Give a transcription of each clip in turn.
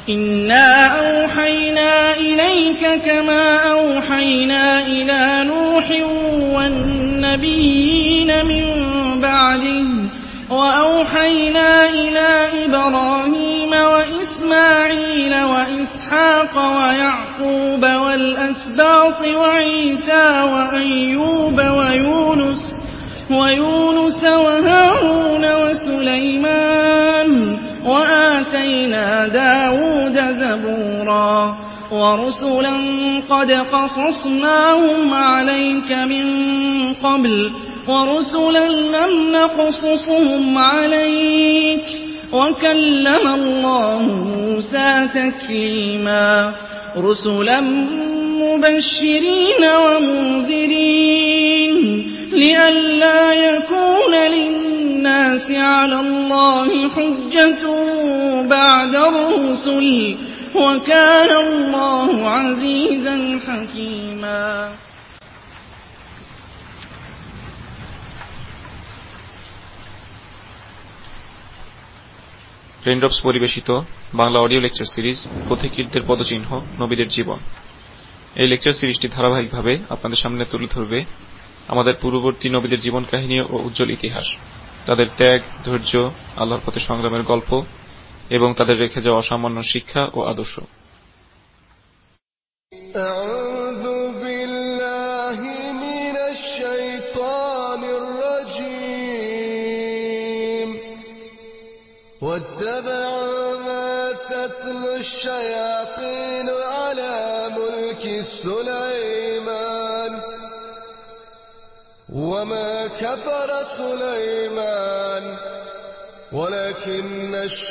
إنا أوحينا إليك كما أوحينا إلى نوح والنبيين من بعده وأوحينا إلى إبراهيم وإسماعيل وإسحاق ويعقوب والأسباط وعيسى وأيوب ويونس وهارون وسليمان وآتينا داود زبورا ورسلا قد قصصناهم عليك من قبل ورسلا لم نقصصهم عليك وكلم الله موسى تكليما رسلا مبشرين ومنذرين لئلا يكون للناس على الله حجة بعد الرسل وكان الله عزيزا حكيما Raindrops পরিবেশিত Bangla audio lecture series পথিকৃতদের পদচিহ্ন নবীদের জীবন। এই লেকচার সিরিজটি ধারাবাহিকভাবে আপনাদের সামনে তুলে ধরবে আমাদের পূর্ববর্তী নবীদের জীবন কাহিনী ও উজ্জ্বল ইতিহাস, তাদের ত্যাগ, ধৈর্য, আল্লাহর পথে সংগ্রামের গল্প এবং তাদের রেখে যাওয়া অসামান্য শিক্ষা ও আদর্শ। واتبعوا ما تتلو الشياطين على ملك سليمان وما كفر سليمان ولكن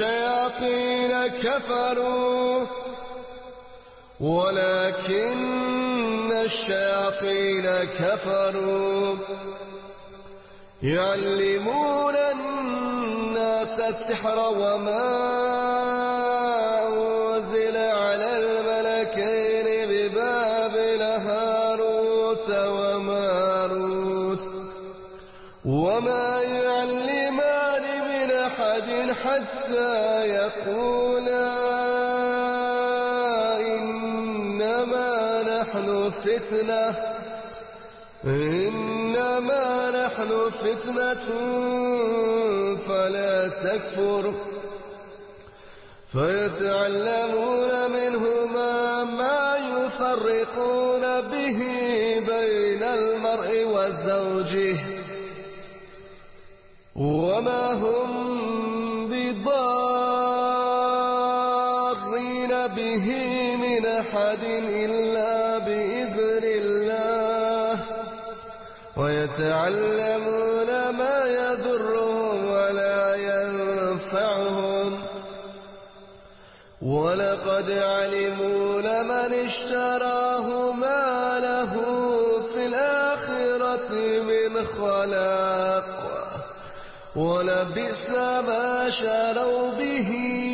الشياطين كفروا يعلمون الناس السحر وما أنزل على الملكين ببابل هاروت وماروت وما يعلمان من أحد حتى يقولا إنما نحن فتنة فلا تكفر فيتعلمون منهما ما يفرقون به بين المرء وزوجه وما هم بضارين به من أحد إلا بإذن الله ويتعلمون ما يضرهم ولا ينفعهم ولقد علموا لمن اشتراه ما له في الآخرة من خلاق ولبئس ما شروا به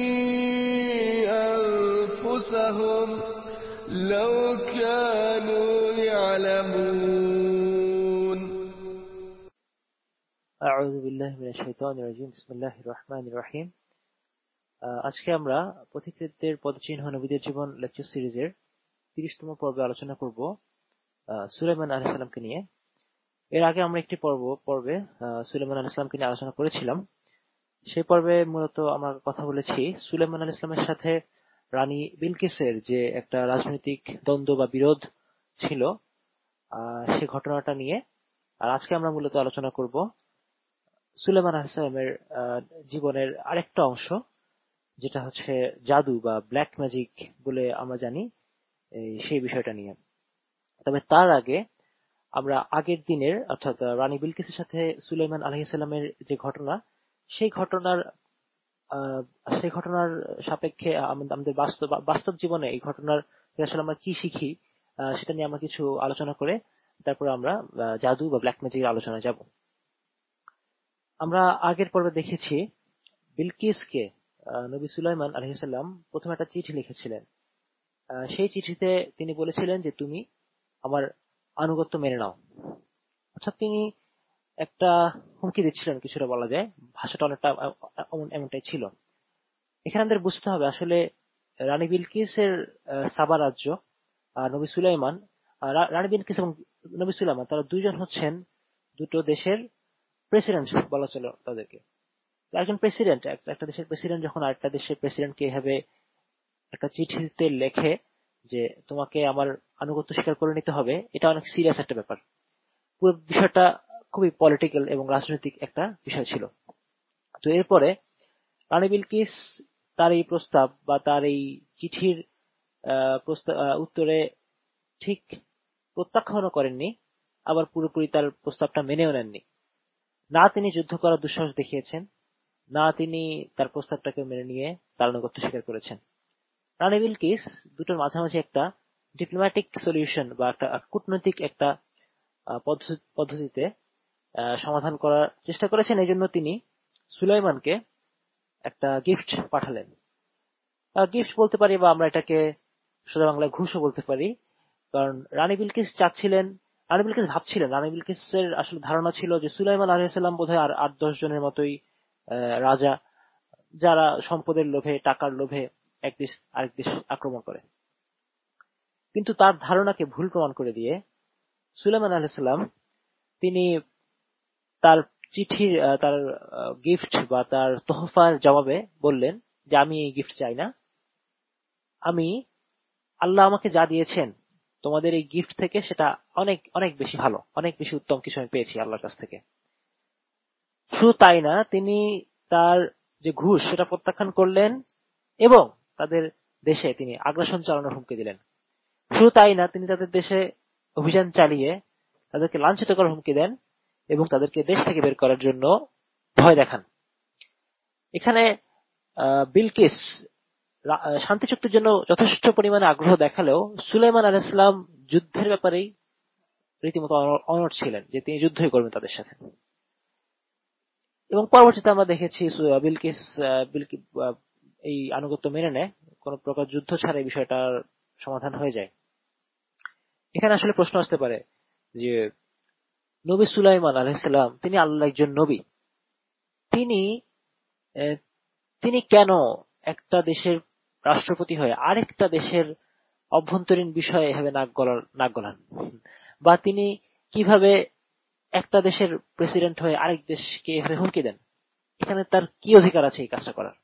أنفسهم لو كانوا يعلمون أعوذ بالله من الشيطان الرجيم بسم الله الرحمن الرحيم আজকে আমরা পথিকৃতদের পদচিহ্ন নবীদের জীবন লেকচার সিরিজের 30তম পর্বে আলোচনা করব সুলাইমান আলাইহিস সালামকে নিয়ে। এর আগে আমরা একটি পর্বে সুলাইমান আলাইহিস সালামকে নিয়ে আলোচনা করেছিলাম। সেই পর্বে মূলত আমরা কথা বলেছি সুলাইমান আলাইহিস সালামের সাথে রানী বিলকিসের যে একটা রাজনৈতিক দ্বন্দ্ব বা বিরোধ ছিল সেই ঘটনাটা নিয়ে। আর আজকে আমরা মূলত আলোচনা করব সুলাইমান আলাইহিস সালামের জীবনের আরেকটা অংশ, যেটা হচ্ছে জাদু বা ব্ল্যাক ম্যাজিক বলে আমরা জানি, সেই বিষয়টা নিয়ে। তবে তার আগে আমরা আগের দিনের অর্থাৎ রানী বিলকিসের সাথে সুলাইমান আলাইহিস সালামের যে ঘটনা, সেই ঘটনার সাপেক্ষে আমাদের বাস্তব জীবনে এই ঘটনার আসলে আমরা কি শিখি সেটা নিয়ে আমরা কিছু আলোচনা করে তারপরে আমরা জাদু বা ব্ল্যাক ম্যাজিকের আলোচনায় যাব। আমরা আগের পর্বে দেখেছি বিলকিসকে নবী সুলাইমান আলাইহিস সালাম প্রথমে একটা চিঠি লিখেছিলেন। সেই চিঠিতে তিনি বলেছিলেন যে তুমি আমার আনুগত্য মেনে নাও। অর্থাৎ তিনি একটা হুমকি দিচ্ছিলেন, কিছুটা বলা যায়, ভাষাটা অনেকটা এমনটাই ছিল। এখানে আমাদের বুঝতে হবে আসলে রানী বিলকিসের সাবা রাজ্য আর নবী সুলাইমান, রানী বিলকিস এবং নবী সুলাইমান তারা দুইজন হচ্ছেন দুটো দেশের প্রেসিডেন্ট বলা চলে তাদেরকে। একজন প্রেসিডেন্ট, একটা দেশের প্রেসিডেন্ট যখন আরেকটা দেশের প্রেসিডেন্টকে এভাবে একটা চিঠিতে লেখে যে তোমাকে আমার আনুগত্য স্বীকার করে নিতে হবে, এটা অনেক সিরিয়াস একটা ব্যাপার। পুরো বিষয়টা খুবই পলিটিক্যাল এবং রাজনৈতিক একটা বিষয় ছিল। তো এরপরে রানী বিলকিস তার এই প্রস্তাব বা তার এই চিঠির উত্তরে ঠিক প্রত্যাখ্যানও করেননি, আবার পুরোপুরি তার প্রস্তাবটা মেনেও নেননি। না তিনি যুদ্ধ করার দুঃসাহস দেখিয়েছেন, না তিনি তার প্রস্তাবটাকে মেনে নিয়ে তার আনুগত্য স্বীকার করেছেন। রানী বিলকিস দুটোর মাঝামাঝি একটা ডিপ্লোম্যাটিক সলিউশন বা একটা কূটনৈতিক একটা পদ্ধতিতে সমাধান করার চেষ্টা করেছেন। এই জন্য তিনি সুলাইমানকে একটা গিফট পাঠালেন। গিফট বলতে পারি বা আমরা এটাকে সোজা বাংলায় ঘুষও বলতে পারি, কারণ রানী বিলকিস ভাবছিলেন, রানী বিলকিসের আসলে ধারণা ছিল যে সুলাইমান আলাইহিস সালাম বোধহয় আর 8-10 জনের মতোই রাজা, যারা সম্পদের লোভে, টাকার লোভে এক দেশ আরেক দেশ আক্রমণ করে। কিন্তু তার ধারণাকে ভুল প্রমাণ করে দিয়ে সুলাইমান আলাইহিস সালাম তিনি তার চিঠির তার গিফট বা তার তোহফার জবাবে বললেন যে আমি এই গিফট চাই না, আমি আল্লাহ আমাকে যা দিয়েছেন তোমাদের এই গিফট থেকে সেটা অনেক অনেক বেশি ভালো, অনেক বেশি উত্তম কিছু আমি পেয়েছি আল্লাহর কাছ থেকে। শুধু তাই না, তিনি তার যে ঘুষ সেটা প্রত্যাখ্যান করলেন এবং তাদের দেশে তিনি আগ্রাসন চালানোর হুমকি দিলেন। শুধু তাই না, তিনি তাদের দেশে অভিযান চালিয়ে তাদেরকে লাঞ্ছিত করার হুমকি দেন এবং তাদেরকে দেশ থেকে বের করার জন্য ভয় দেখান। এখানে বিলকিস শান্তি চুক্তির জন্য যথেষ্ট পরিমাণে আগ্রহ দেখালেও সুলাইমান আলাইহিস সালাম যুদ্ধের ব্যাপারেই রীতিমতো অনড় ছিলেন যে তিনি যুদ্ধই করবেন তাদের সাথে। এবং পরবর্তীতে আমরা দেখেছি বিলকিস এই আনুগত্য মেনে নেয়, কোন প্রকার যুদ্ধ ছাড়া এই বিষয়টার সমাধান হয়ে যায়। এখানে আসলে প্রশ্ন আসতে পারে যে নবী সুলাইমান আলাইহিস সালাম তিনি আল্লাহর একজন নবী, তিনি কেন একটা দেশের রাষ্ট্রপতি হয়ে আরেকটা দেশের অভ্যন্তরীণ বিষয়ে এভাবে নাক গলান, বা তিনি কিভাবে একটা দেশের প্রেসিডেন্ট হয়ে আরেক দেশকে এভাবে হুমকি দেন? এখানে তার কি অধিকার আছে এই কাজটা করার?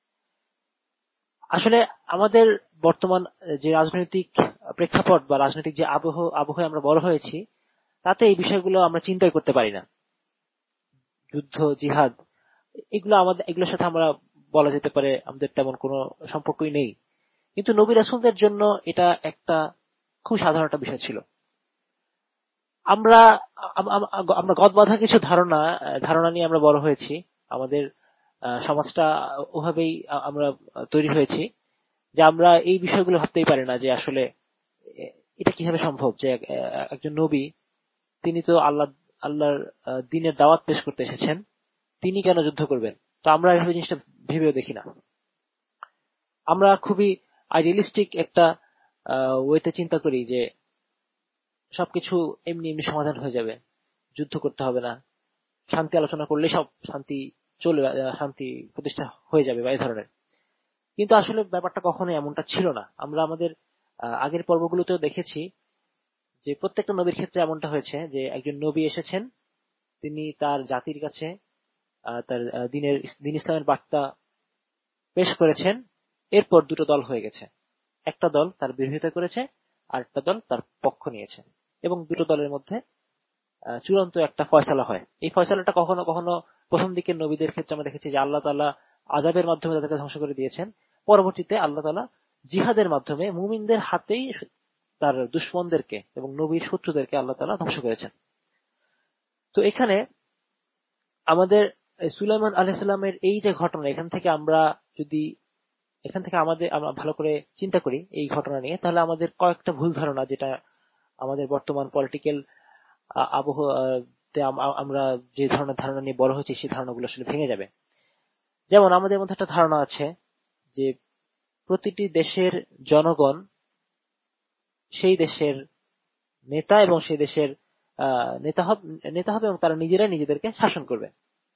আসলে আমাদের বর্তমান যে রাজনৈতিক প্রেক্ষাপট বা রাজনৈতিক যে আবহে আমরা বড় হয়েছি, তাতে এই বিষয়গুলো আমরা চিন্তাই করতে পারি না। যুদ্ধ, জিহাদ, এগুলোর সাথে আমরা বলা যেতে পারে আমাদের তেমন কোনো সম্পর্কই নেই। কিন্তু নবী রাসূলদের জন্য এটা একটা খুব সাধারণ একটা বিষয় ছিল। আমরা গদবাঁধা কিছু ধারণা নিয়ে আমরা বড় হয়েছি। আমাদের সমাজটা ওভাবেই আমরা তৈরি হয়েছি যে আমরা এই বিষয়গুলো ভাবতেই পারি না যে আসলে এটা কিভাবে সম্ভব যে একজন নবী, তিনি তো আল্লাহর দ্বীনের দাওয়াত পেশ করতে এসেছেন, তিনি কেন যুদ্ধ করবেন? তো আমরা এইভাবে জিনিসটা ভেবেও দেখি না। আমরা খুবই আইডিয়ালিস্টিক একটা ওয়েতে চিন্তা করি যে সবকিছু এমনি এমনি সমাধান হয়ে যাবে, যুদ্ধ করতে হবে না, শান্তি আলোচনা করলে সব শান্তি প্রতিষ্ঠা হয়ে যাবে বা এই ধরনের। কিন্তু আসলে ব্যাপারটা কখনোই এমনটা ছিল না। আমরা আমাদের আগের পর্বগুলোতেও দেখেছি যে প্রত্যেকটা নবীর ক্ষেত্রে এমনটা হয়েছে যে একজন নবী এসেছেন, তিনি তার জাতির কাছে তার দ্বীন ইসলামের বার্তা পেশ করেছেন, এরপর দুটো দল হয়ে গেছে। একটা দল তার বিরোধিতা করেছে, আর একটা দল তার পক্ষ নিয়েছে, এবং দুটো দলের মধ্যে চূড়ান্ত একটা ফয়সালা হয়। এই ফয়সালাটা কখনো কখনো প্রথম দিকের নবীদের ক্ষেত্রে আমরা দেখেছি যে আল্লাহ তাআলা আযাবের মাধ্যমে তাদেরকে ধ্বংস করে দিয়েছেন, পরবর্তীতে আল্লাহ তাআলা জিহাদের মাধ্যমে মুমিনদের হাতেই তার দুশমনদেরকে এবং নবীর শত্রুদেরকে আল্লাহ তাআলা ধ্বংস করেছেন। তো এখানে আমাদের সুলাইমান আলাইহিস সালামের এই যে ঘটনা, এখান থেকে আমরা ভালো করে চিন্তা করি এই ঘটনা নিয়ে, তাহলে আমাদের কয়েকটা ভুল ধারণা, যেটা আমাদের বর্তমান পলিটিক্যাল আবহাওয়াতে আমরা যে ধরনের ধারণা নিয়ে বড় হয়েছি সেই ধারণাগুলো আসলে ভেঙে যাবে। যেমন আমাদের মধ্যে একটা ধারণা আছে যে প্রতিটি দেশের জনগণ সেই দেশের নেতা এবং সেই দেশের নেতা হবে এবং তারা নিজেরাই নিজেদেরকে শাসন করবে,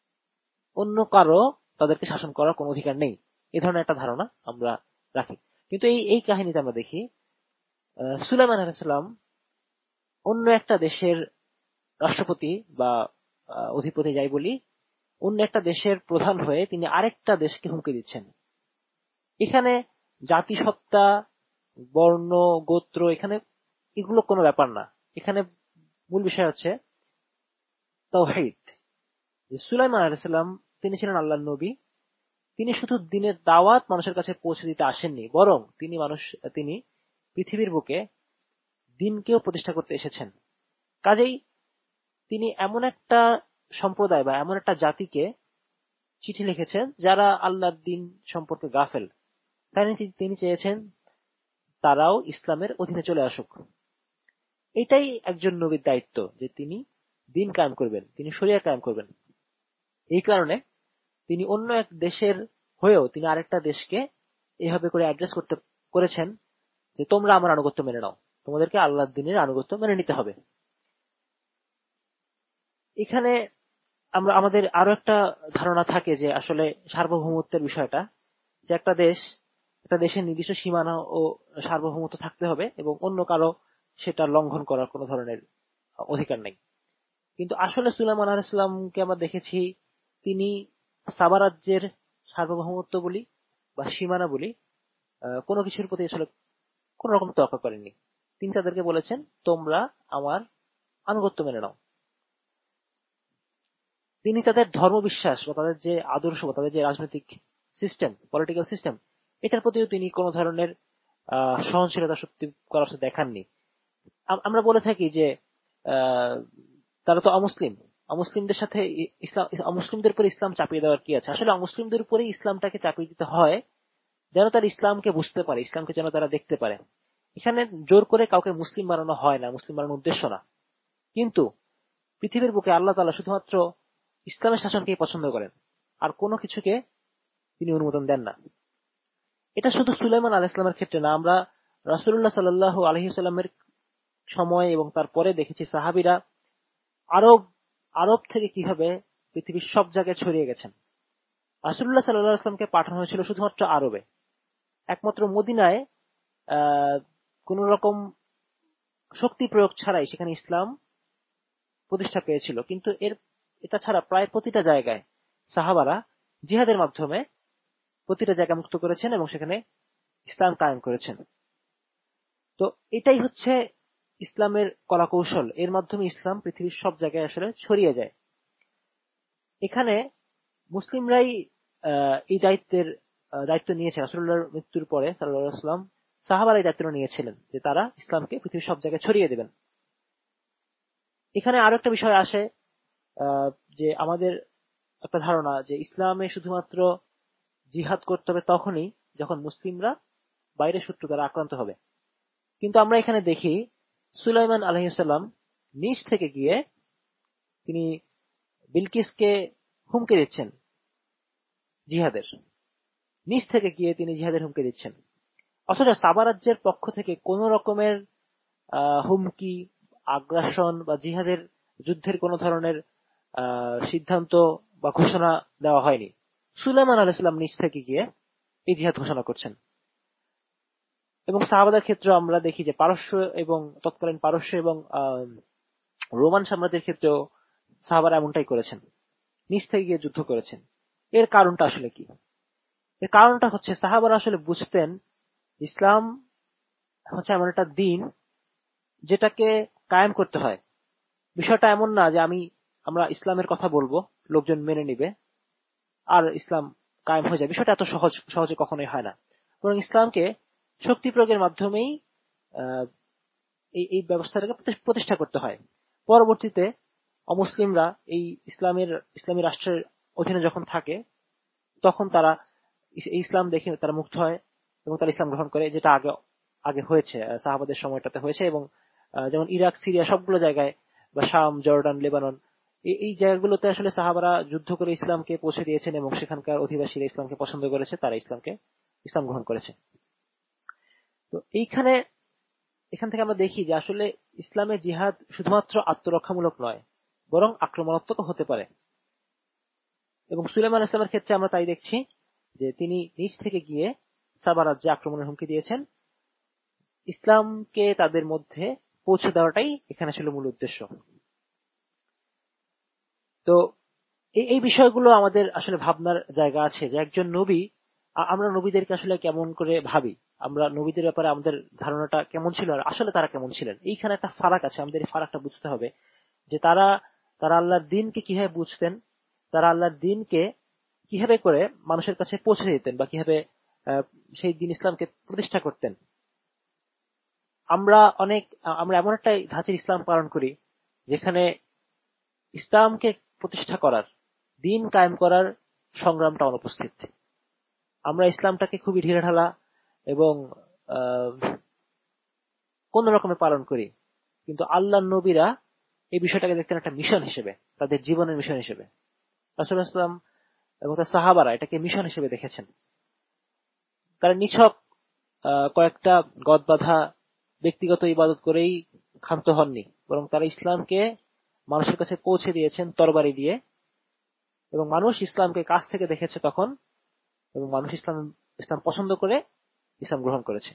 অন্য কারো তাদেরকে শাসন করার কোনো অধিকার নেই, এই ধরনের একটা ধারণা আমরা রাখি। কিন্তু এই কাহিনীতে আমরা দেখি সুলাইমান আলাইহিস সালাম অন্য একটা দেশের রাষ্ট্রপতি বা অধিপতি যাই বলি, অন্য একটা দেশের প্রধান হয়ে তিনি আরেকটা দেশকে হুমকি দিচ্ছেন। এখানে জাতিসত্তা, বর্ণ, গোত্র, এখানে এগুলো কোনো ব্যাপার না। এখানে মূল বিষয় হচ্ছে তাওহীদ। সুলাইমান আলাইহিস সালাম তিনি ছিলেন আল্লাহর নবী। তিনি শুধু দ্বীনের দাওয়াত মানুষের কাছে পৌঁছে দিতে আসেননি, বরং তিনি পৃথিবীর বুকে দ্বীনকেও প্রতিষ্ঠা করতে এসেছেন। কাজেই তিনি এমন একটা সম্প্রদায় বা এমন একটা জাতিকে চিঠি লিখেছেন যারা আল্লাহর দ্বীন সম্পর্কে গাফেল। তাই তিনি চেয়েছেন তারাও ইসলামের অধীনে চলে আসুক। এটাই একজন নবীর দায়িত্ব, যে তিনি দ্বীন কায়েম করবেন, তিনি শরিয়া কায়েম করবেন। এই কারণে তিনি অন্য এক দেশের হয়েও তিনি আরেকটা দেশকে এভাবে করে অ্যাড্রেস করেছেন যে তোমরা আমার আনুগত্য মেনে নাও, তোমাদেরকে আল্লাহর দ্বীনের আনুগত্য মেনে নিতে হবে। এখানে আমাদের আরো একটা ধারণা থাকে যে আসলে সার্বভৌমত্বের বিষয়টা, যে একটা দেশের নির্দিষ্ট সীমানা ও সার্বভৌমত্ব থাকতে হবে এবং অন্য কারো সেটা লঙ্ঘন করার কোনো ধরনের অধিকার নেই। কিন্তু আসলে সুলাইমান আলাইহিস সালামকে আমরা দেখেছি তিনি সাবা রাজ্যের সার্বভৌমত্ব বলি বা সীমানা বলি কোনো কিছুর প্রতি আসলে কোন রকম তোয়াক্কা করেননি। তিনি তাদেরকে বলেছেন তোমরা আমার আনুগত্য মেনে নাও। তিনি তাদের ধর্মবিশ্বাস বা তাদের যে আদর্শ বা তাদের যে রাজনৈতিক সিস্টেম, পলিটিক্যাল সিস্টেম, এটার প্রতিও তিনি কোন ধরনের সহনশীলতা সত্যি করার দেখাননি। আমরা বলে থাকি যে তারা তো অমুসলিমদের সাথে অমুসলিমদের উপর ইসলাম চাপিয়ে দেওয়ার কি আছে? আসলে অমুসলিমদের উপরেই ইসলামটাকে চাপিয়ে দিতে হয় যেন তারা ইসলামকে বুঝতে পারে, ইসলামকে যেন তারা দেখতে পারে। এখানে জোর করে কাউকে মুসলিম বানানো হয় না, মুসলিম বানানোর উদ্দেশ্য না। কিন্তু পৃথিবীর বুকে আল্লাহ তাআলা শুধুমাত্র ইসলামের শাসনকেই পছন্দ করেন, আর কোনো কিছুকে তিনি অনুমোদন দেন না। এটা শুধু সুলাইমান আলাইহিস সালামের ক্ষেত্রে না, আমরা রাসূলুল্লাহ সাল্লাল্লাহু আলাইহি ওয়াসাল্লামের সময় এবং তারপরে দেখেছি সাহাবীরা আরব থেকে কিভাবে পৃথিবীর সব জায়গায় ছড়িয়ে গেছেন। রাসূলুল্লাহ সাল্লাল্লাহু আলাইহি ওয়াসাল্লামকে পাঠানো হয়েছিল শুধুমাত্র আরবে, একমাত্র মদিনায় কোন রকম শক্তি প্রয়োগ ছাড়াই সেখানে ইসলাম প্রতিষ্ঠা পেয়েছিল। কিন্তু এটা ছাড়া প্রায় প্রতিটা জায়গায় সাহাবারা জিহাদের মাধ্যমে প্রতিটা জায়গা মুক্ত করেছেন এবং সেখানে ইসলাম কায়েম করেছেন। তো এটাই হচ্ছে ইসলামের কলাকৌশল, এর মাধ্যমে ইসলাম পৃথিবীর সব জায়গায় আসলে ছড়িয়ে যায়। এখানে মুসলিমরাই এই দায়িত্ব নিয়েছে। রাসূলুল্লাহর মৃত্যুর পরে সাল্লাল্লাহু আলাইহি ওয়াসাল্লাম সাহাবারা এই দায়িত্ব নিয়েছিলেন যে তারা ইসলামকে পৃথিবীর সব জায়গায় ছড়িয়ে দেবেন। এখানে আরো একটা বিষয় আসে, যে আমাদের একটা ধারণা যে ইসলামে শুধুমাত্র জিহাদ করতে হবে তখনই যখন মুসলিমরা বাইরের শত্রু দ্বারা আক্রান্ত হবে। কিন্তু আমরা এখানে দেখি সুলাইমান আলাইহিস সালাম নিজ থেকে গিয়ে তিনি বিলকিসকে হুমকি দিচ্ছেন জিহাদের, নিজ থেকে গিয়ে তিনি জিহাদের হুমকি দিচ্ছেন। অথচ সাবা রাজ্যের পক্ষ থেকে কোন রকমের হুমকি, আগ্রাসন বা জিহাদের যুদ্ধের কোন ধরনের সিদ্ধান্ত বা ঘোষণা দেওয়া হয়নি। সুলাইমান আলাইহিস সালাম নিজ থেকে গিয়ে এই জিহাদ ঘোষণা করছেন। এবং সাহাবাদের ক্ষেত্রে আমরা দেখি যে তৎকালীন পারস্য এবং রোমান সাম্রাজ্যের ক্ষেত্রেও সাহাবারা এমনটাই করেছেন, নিজ থেকে গিয়ে যুদ্ধ করেছেন। এর কারণটা আসলে কি? এর কারণটা হচ্ছে সাহাবারা আসলে বুঝতেন ইসলাম হচ্ছে এমন একটা দ্বীন যেটাকে কায়েম করতে হয়। বিষয়টা এমন না যে আমরা ইসলামের কথা বলবো, লোকজন মেনে নিবে আর ইসলাম কায়েম হয়ে যায়। বিষয়টা এত সহজে কখনোই হয় না। বরং ইসলামকে শক্তি প্রয়োগের মাধ্যমেই এই ব্যবস্থাটাকে প্রতিষ্ঠা করতে হয়। পরবর্তীতে অমুসলিমরা এই ইসলামী রাষ্ট্রের অধীনে যখন থাকে তখন তারা ইসলাম দেখে তারা মুগ্ধ হয় এবং তারা ইসলাম গ্রহণ করে, যেটা আগে হয়েছে, সাহাবাদের সময়টাতে হয়েছে। এবং যেমন ইরাক, সিরিয়া সবগুলো জায়গায় বা শাম, জর্ডান, লেবানন, এই জায়গাগুলোতে আসলে সাহাবারা যুদ্ধ করে ইসলামকে পৌঁছে দিয়েছেন এবং সেখানকার অধিবাসীরা ইসলামকে পছন্দ করেছে, তারা ইসলাম গ্রহণ করেছে। তো এখান থেকে আমরা দেখি যে আসলে ইসলামের জিহাদ শুধুমাত্র আত্মরক্ষামূলক নয়, বরং আক্রমণাত্মক হতে পারে। এবং সুলাইমান ইসলামের ক্ষেত্রে আমরা তাই দেখছি যে তিনি নিজ থেকে গিয়ে সাবারাত যে আক্রমণের হুমকি দিয়েছেন, ইসলামকে তাদের মধ্যে পৌঁছে দেওয়াটাই এখানে ছিল মূল উদ্দেশ্য। তো এই বিষয়গুলো আমাদের আসলে ভাবনার জায়গা আছে যে একজন নবী, আমরা নবীদেরকে আসলে কেমন করে ভাবি, আমরা নবীদের ব্যাপারে আমাদের ধারণাটা কেমন ছিল আর আসলে তারা কেমন ছিলেন, এইখানে একটা ফারাক আছে। আমাদের এই ফারাকটা বুঝতে হবে যে তারা আল্লাহর দিনকে কিভাবে বুঝতেন, তারা আল্লাহর দিনকে কিভাবে করে মানুষের কাছে পৌঁছে দিতেন বা কিভাবে সেই দিন ইসলামকে প্রতিষ্ঠা করতেন। আমরা এমন একটা ধাঁচের ইসলাম পালন করি যেখানে ইসলামকে প্রতিষ্ঠা করার, দিন কায়েম করার সংগ্রামটা অনুপস্থিত। আমরা ইসলামটাকে খুবই ঢিলেঢালা এবং কোন রকমে পালন করি, কিন্তু আল্লাহর নবীরা এই বিষয়টাকে দেখতেন একটা মিশন হিসেবে, তাদের জীবনের মিশন হিসেবে। রাসূলুল্লাহ সাল্লাল্লাহু আলাইহি ওয়াসাল্লাম এবং তার সাহাবারা এটাকে মিশন হিসেবে দেখেছেন। তারা নিছক কয়েকটা গদবাঁধা ব্যক্তিগত ইবাদত করেই ক্ষান্ত হননি, বরং তারা ইসলামকে মানুষের কাছে পৌঁছে দিয়েছেন তরবারি দিয়ে, এবং মানুষ ইসলামকে কাছ থেকে দেখেছে তখন, এবং মানুষ ইসলাম পছন্দ করে ইসলাম গ্রহণ করেছে।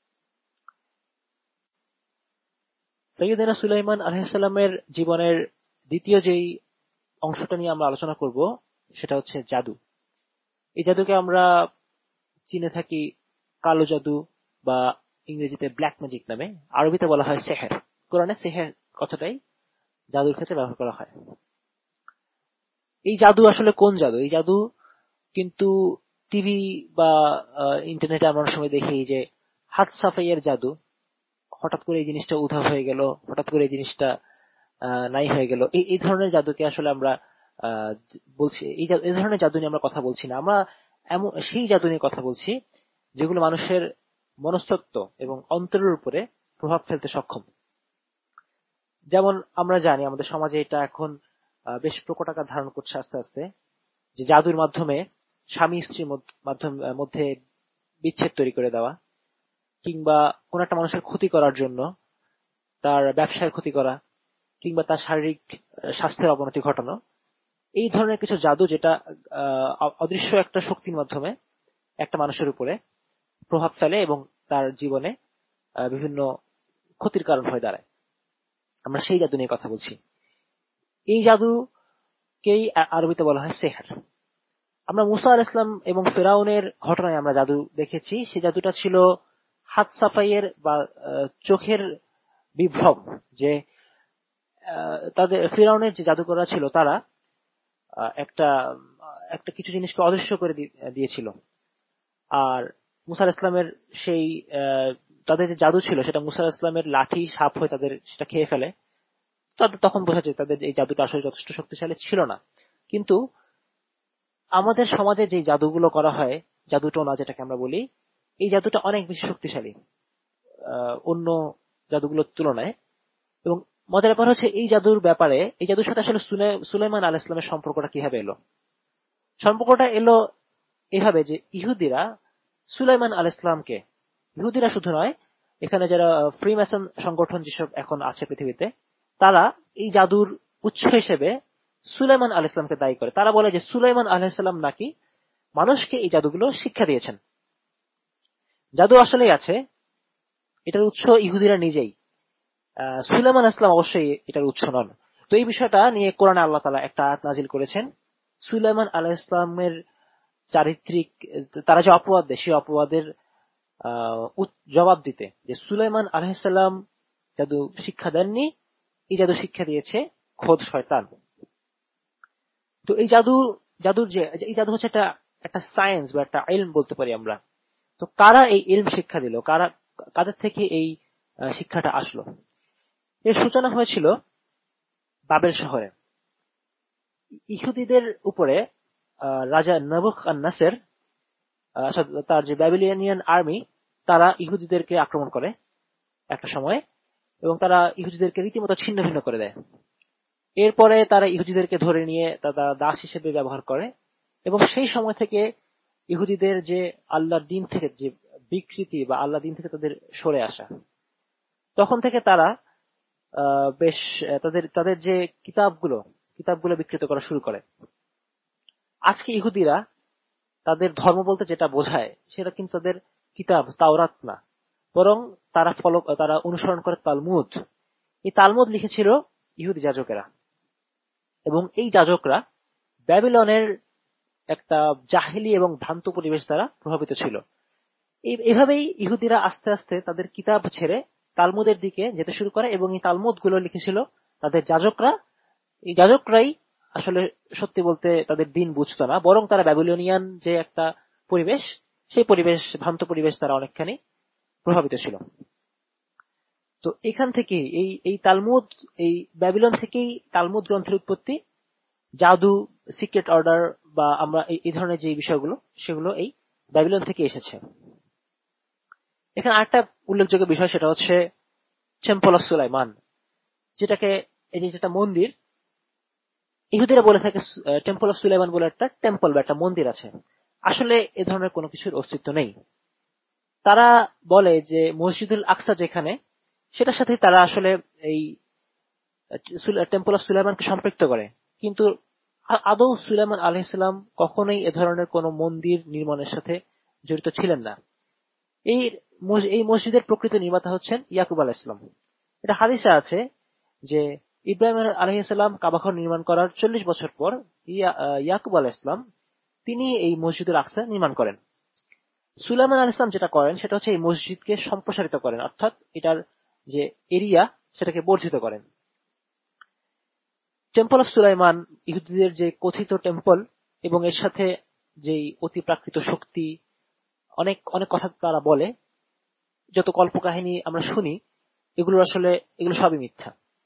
সাইয়্যিদুনা সুলাইমান আলাইহিস সালামের জীবনের দ্বিতীয় যেই অংশটা নিয়ে আমরা আলোচনা করব সেটা হচ্ছে জাদু। এই জাদুকে আমরা চিনে থাকি কালো জাদু বা ইংরেজিতে ব্ল্যাক ম্যাজিক নামে, আরবিতে বলা হয় সেহের। কোরআনে সেহের কথাটাই জাদুর ক্ষেত্রে ব্যবহার করা হয়। এই জাদু আসলে কোন জাদু? এই জাদু কিন্তু টিভি বা ইন্টারনেটে আমরা অনেক সময় দেখি যে হাত সাফাইয়ের জাদু, হঠাৎ করে এই জিনিসটা উধাও হয়ে গেল, হঠাৎ করে এই জিনিসটা নাই হয়ে গেল। এই ধরনের জাদুকে আসলে আমরা বলছি, এই ধরনের জাদু নিয়ে আমরা কথা বলছি না। আমরা সেই জাদু নিয়ে কথা বলছি যেগুলো মানুষের মনস্তত্ত্ব এবং অন্তরের উপরে প্রভাব ফেলতে সক্ষম। যেমন আমরা জানি আমাদের সমাজে এটা এখন বেশ প্রকট আকার ধারণ করছে আস্তে আস্তে, যে জাদুর মাধ্যমে স্বামী স্ত্রীর মধ্যে বিচ্ছেদ তৈরি করে দেওয়া, কিংবা কোন একটা মানুষের ক্ষতি করার জন্য তার ব্যবসার ক্ষতি করা, কিংবা তার শারীরিক স্বাস্থ্যের অবনতি ঘটানো। এই ধরনের কিছু জাদু যেটা অদৃশ্য একটা শক্তির মাধ্যমে একটা মানুষের উপরে প্রভাব ফেলে এবং তার জীবনে বিভিন্ন ক্ষতির কারণ হয়ে দাঁড়ায়, আমরা সেই জাদু নিয়ে কথা বলছি। এই জাদুকেই আরবিতে বলা হয় সেহর। আমরা মুসা আলাইহিস সালাম এবং ফেরাউনের ঘটনায় আমরা জাদু দেখেছি। সেই জাদুটা ছিল হাত সাফাইয়ের বা চোখের বিভ্রম, যে তাদের ফেরাউনের যে জাদুকররা ছিল তারা একটা কিছু জিনিসকে অদৃশ্য করে দিয়েছিল, আর মুসা আলাইহিস সালামের সেই তাদের যে জাদু ছিল সেটা মুসা আলাইহিস সালামের লাঠি সাপ হয়ে তাদের সেটা খেয়ে ফেলে। তাদের তখন বোঝা যায় তাদের এই জাদুটা আসলে যথেষ্ট শক্তিশালী ছিল না। কিন্তু আমাদের সমাজে যে জাদুগুলো করা হয়, জাদুটোনা যেটাকে আমরা বলি, এই জাদুটা অনেক বেশি শক্তিশালী অন্য জাদুগুলোর তুলনায়। এবং মজার ব্যাপার হচ্ছে এই জাদুর সাথে আসলে সুলাইমান আলাইহিস সালামের সম্পর্কটা কিভাবে এলো। সম্পর্কটা এলো এভাবে যে ইহুদিরা সুলাইমান আলাইহিস সালামকে, ইহুদিরা শুধু নয়, এখানে যারা ফ্রিমেসন সংগঠন যেসব এখন আছে পৃথিবীতে, তারা এই জাদুর উৎস হিসেবে সুলাইমান আলাইহিস সালামকে দায়ী করে। তারা বলে যে সুলাইমান আলাইহিস সালাম নাকি মানুষকে এই জাদুগুলো শিক্ষা দিয়েছেন। জাদু আসলেই আছে, এটার উৎস ইহুদিরা নিজেই, সুলাইমান আলাইহিস সালাম অবশ্যই এটার উৎস নন। তো এই বিষয়টা নিয়ে কোরআনে আল্লাহ তাআলা একটা আয়াত নাজিল করেছেন, সুলাইমান আলাইহিস সালামের চারিত্রিক তারা যে অপবাদ দেয় সেই অপবাদের জবাব দিতে, যে সুলাইমান আলাইহিস সালাম জাদু শিক্ষা দেননি, এই জাদু শিক্ষা দিয়েছে খোদ শয়তান। তো এই জাদু হচ্ছে একটা সায়েন্স বা একটা ইলম বলতে পারি আমরা। তো কারা এই ইলম শিক্ষা দিল, কাদের থেকে এই শিক্ষাটা আসলো? এর সূচনা হয়েছিল বাবেল শহরে। ইহুদিদের উপরে রাজা নেবুকadnezzar তার যে ব্যাবিলনিয়ান আর্মি, তারা ইহুদিদেরকে আক্রমণ করে একটা সময়, এবং তারা ইহুদিদেরকে রীতিমতো ছিন্ন ভিন্ন করে দেয়। এরপরে তারা ইহুদিদেরকে ধরে নিয়ে তারা দাস হিসেবে ব্যবহার করে, এবং সেই সময় থেকে ইহুদিদের যে আল্লাহর দিন থেকে যে বিকৃতি বা আল্লাহর দিন থেকে তাদের সরে আসা, তখন থেকে তারা বেশ তাদের যে কিতাবগুলো বিকৃত করা শুরু করে। আজকে ইহুদিরা তাদের ধর্ম বলতে যেটা বোঝায় সেটা কিন্তু তাদের কিতাব তাওরাত না, বরং তারা অনুসরণ করে তালমুদ। এই তালমুদ লিখেছিল ইহুদি যাজকেরা, এবং এই যাজকরা ব্যাবিলনের একটা জাহেলি এবং ভ্রান্ত পরিবেশ দ্বারা প্রভাবিত ছিল। এভাবেই ইহুদিরা আস্তে আস্তে তাদের কিতাব ছেড়ে তালমুদের দিকে যেতে শুরু করে, এবং এই তালমুদ গুলো লিখেছিল তাদের যাজকরা। এই যাজকরাই আসলে সত্যি বলতে তাদের দিন বুঝতো না, বরং তারা ব্যাবিলনিয়ান যে একটা পরিবেশ, সেই পরিবেশ, ভ্রান্ত পরিবেশ তারা অনেকখানি প্রভাবিত ছিল। তো এখান থেকে এই তালমুদ, এই ব্যাবিলন থেকেই তালমুদ গ্রন্থের উৎপত্তি। জাদু, সিক্রেট অর্ডার বা আমরা এই ধরনের যে বিষয়গুলো, সেগুলো এই ব্যাবিলন থেকে এসেছে। এখানে আরেকটা উল্লেখযোগ্য বিষয়, সেটা হচ্ছে টেম্পল অফ সুলাইমান, যেটাকে যেটা মন্দির, ইহুদিরা বলে থাকে টেম্পল অফ সুলাইমান বলে একটা টেম্পল বা একটা মন্দির আছে। আসলে এ ধরনের কোনো কিছুর অস্তিত্ব নেই। তারা বলে যে মসজিদুল আকসা যেখানে, সেটার সাথে তারা আসলে এই টেম্পল অফ সুলাইমানকে সম্পৃক্ত করে, কিন্তু আদৌ সুলাইমান আলাইহিস সালাম কখনোই এ ধরনের কোন মন্দির নির্মাণের সাথে জড়িত ছিলেন না। এই মসজিদের প্রকৃত নির্মাতা হচ্ছেন ইয়াকুব আলাইহিস সালাম। এটা হাদিসে আছে যে ইব্রাহিম আলাইহিস সালাম কাবাঘর নির্মাণ করার 40 বছর পর ইয়াকুব আলাইহিস সালাম তিনি এই মসজিদুল আকসা নির্মাণ করেন। সুলাইমান আলাইহিস সালাম যেটা করেন সেটা হচ্ছে এই মসজিদকে সম্প্রসারিত করেন, অর্থাৎ এটার যে এরিয়া সেটাকে বর্ধিত করেন। টেম্পল অফ সুলাইমান ইহুদিদের যে কথিত টেম্পল, এবং এর সাথে যে অতি প্রাকৃত শক্তি, অনেক অনেক কথা তারা বলে, যত কল্পকাহিনী আমরা শুনি, এগুলো সবই মিথ্যা।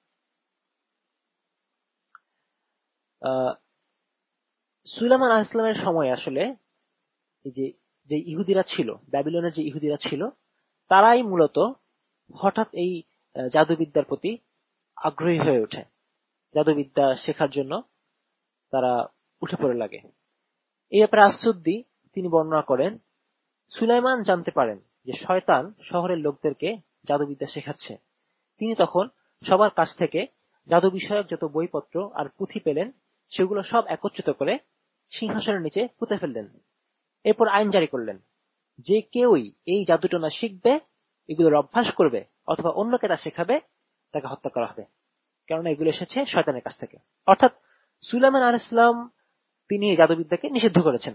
সুলাইমান আলাইহিস সালামের সময় আসলে এই যে ইহুদিরা ছিল, ব্যাবিলনের যে ইহুদিরা ছিল, তারাই মূলত হঠাৎ এই জাদুবিদ্যার প্রতি আগ্রহী হয়ে ওঠে। জাদুবিদ্যা শেখার জন্য তারা উঠে পড়ে লাগে। এই ব্যাপারে আসুদ্দি তিনি বর্ণনা করেন, সুলাইমান জানতে পারেন যে শয়তান শহরের লোকদেরকে জাদুবিদ্যা শেখাচ্ছে। তিনি তখন সবার কাছ থেকে জাদু বিষয়ক যত বইপত্র আর পুঁথি পেলেন, সেগুলো সব একত্রিত করে সিংহাসনের নিচে পুঁতে ফেললেন। এরপর আইন জারি করলেন, যে কেউই এই জাদুটনা শিখবে, এগুলোর অভ্যাস করবে, অথবা অন্যকে তা শেখাবে, তাকে হত্যা করা হবে, কেননা এগুলো এসেছে শয়তানের কাছ থেকে। অর্থাৎ সুলাইমান আলাইহিস সালাম তিনি এই জাদুবিদ্যাকে নিষিদ্ধ করেছেন,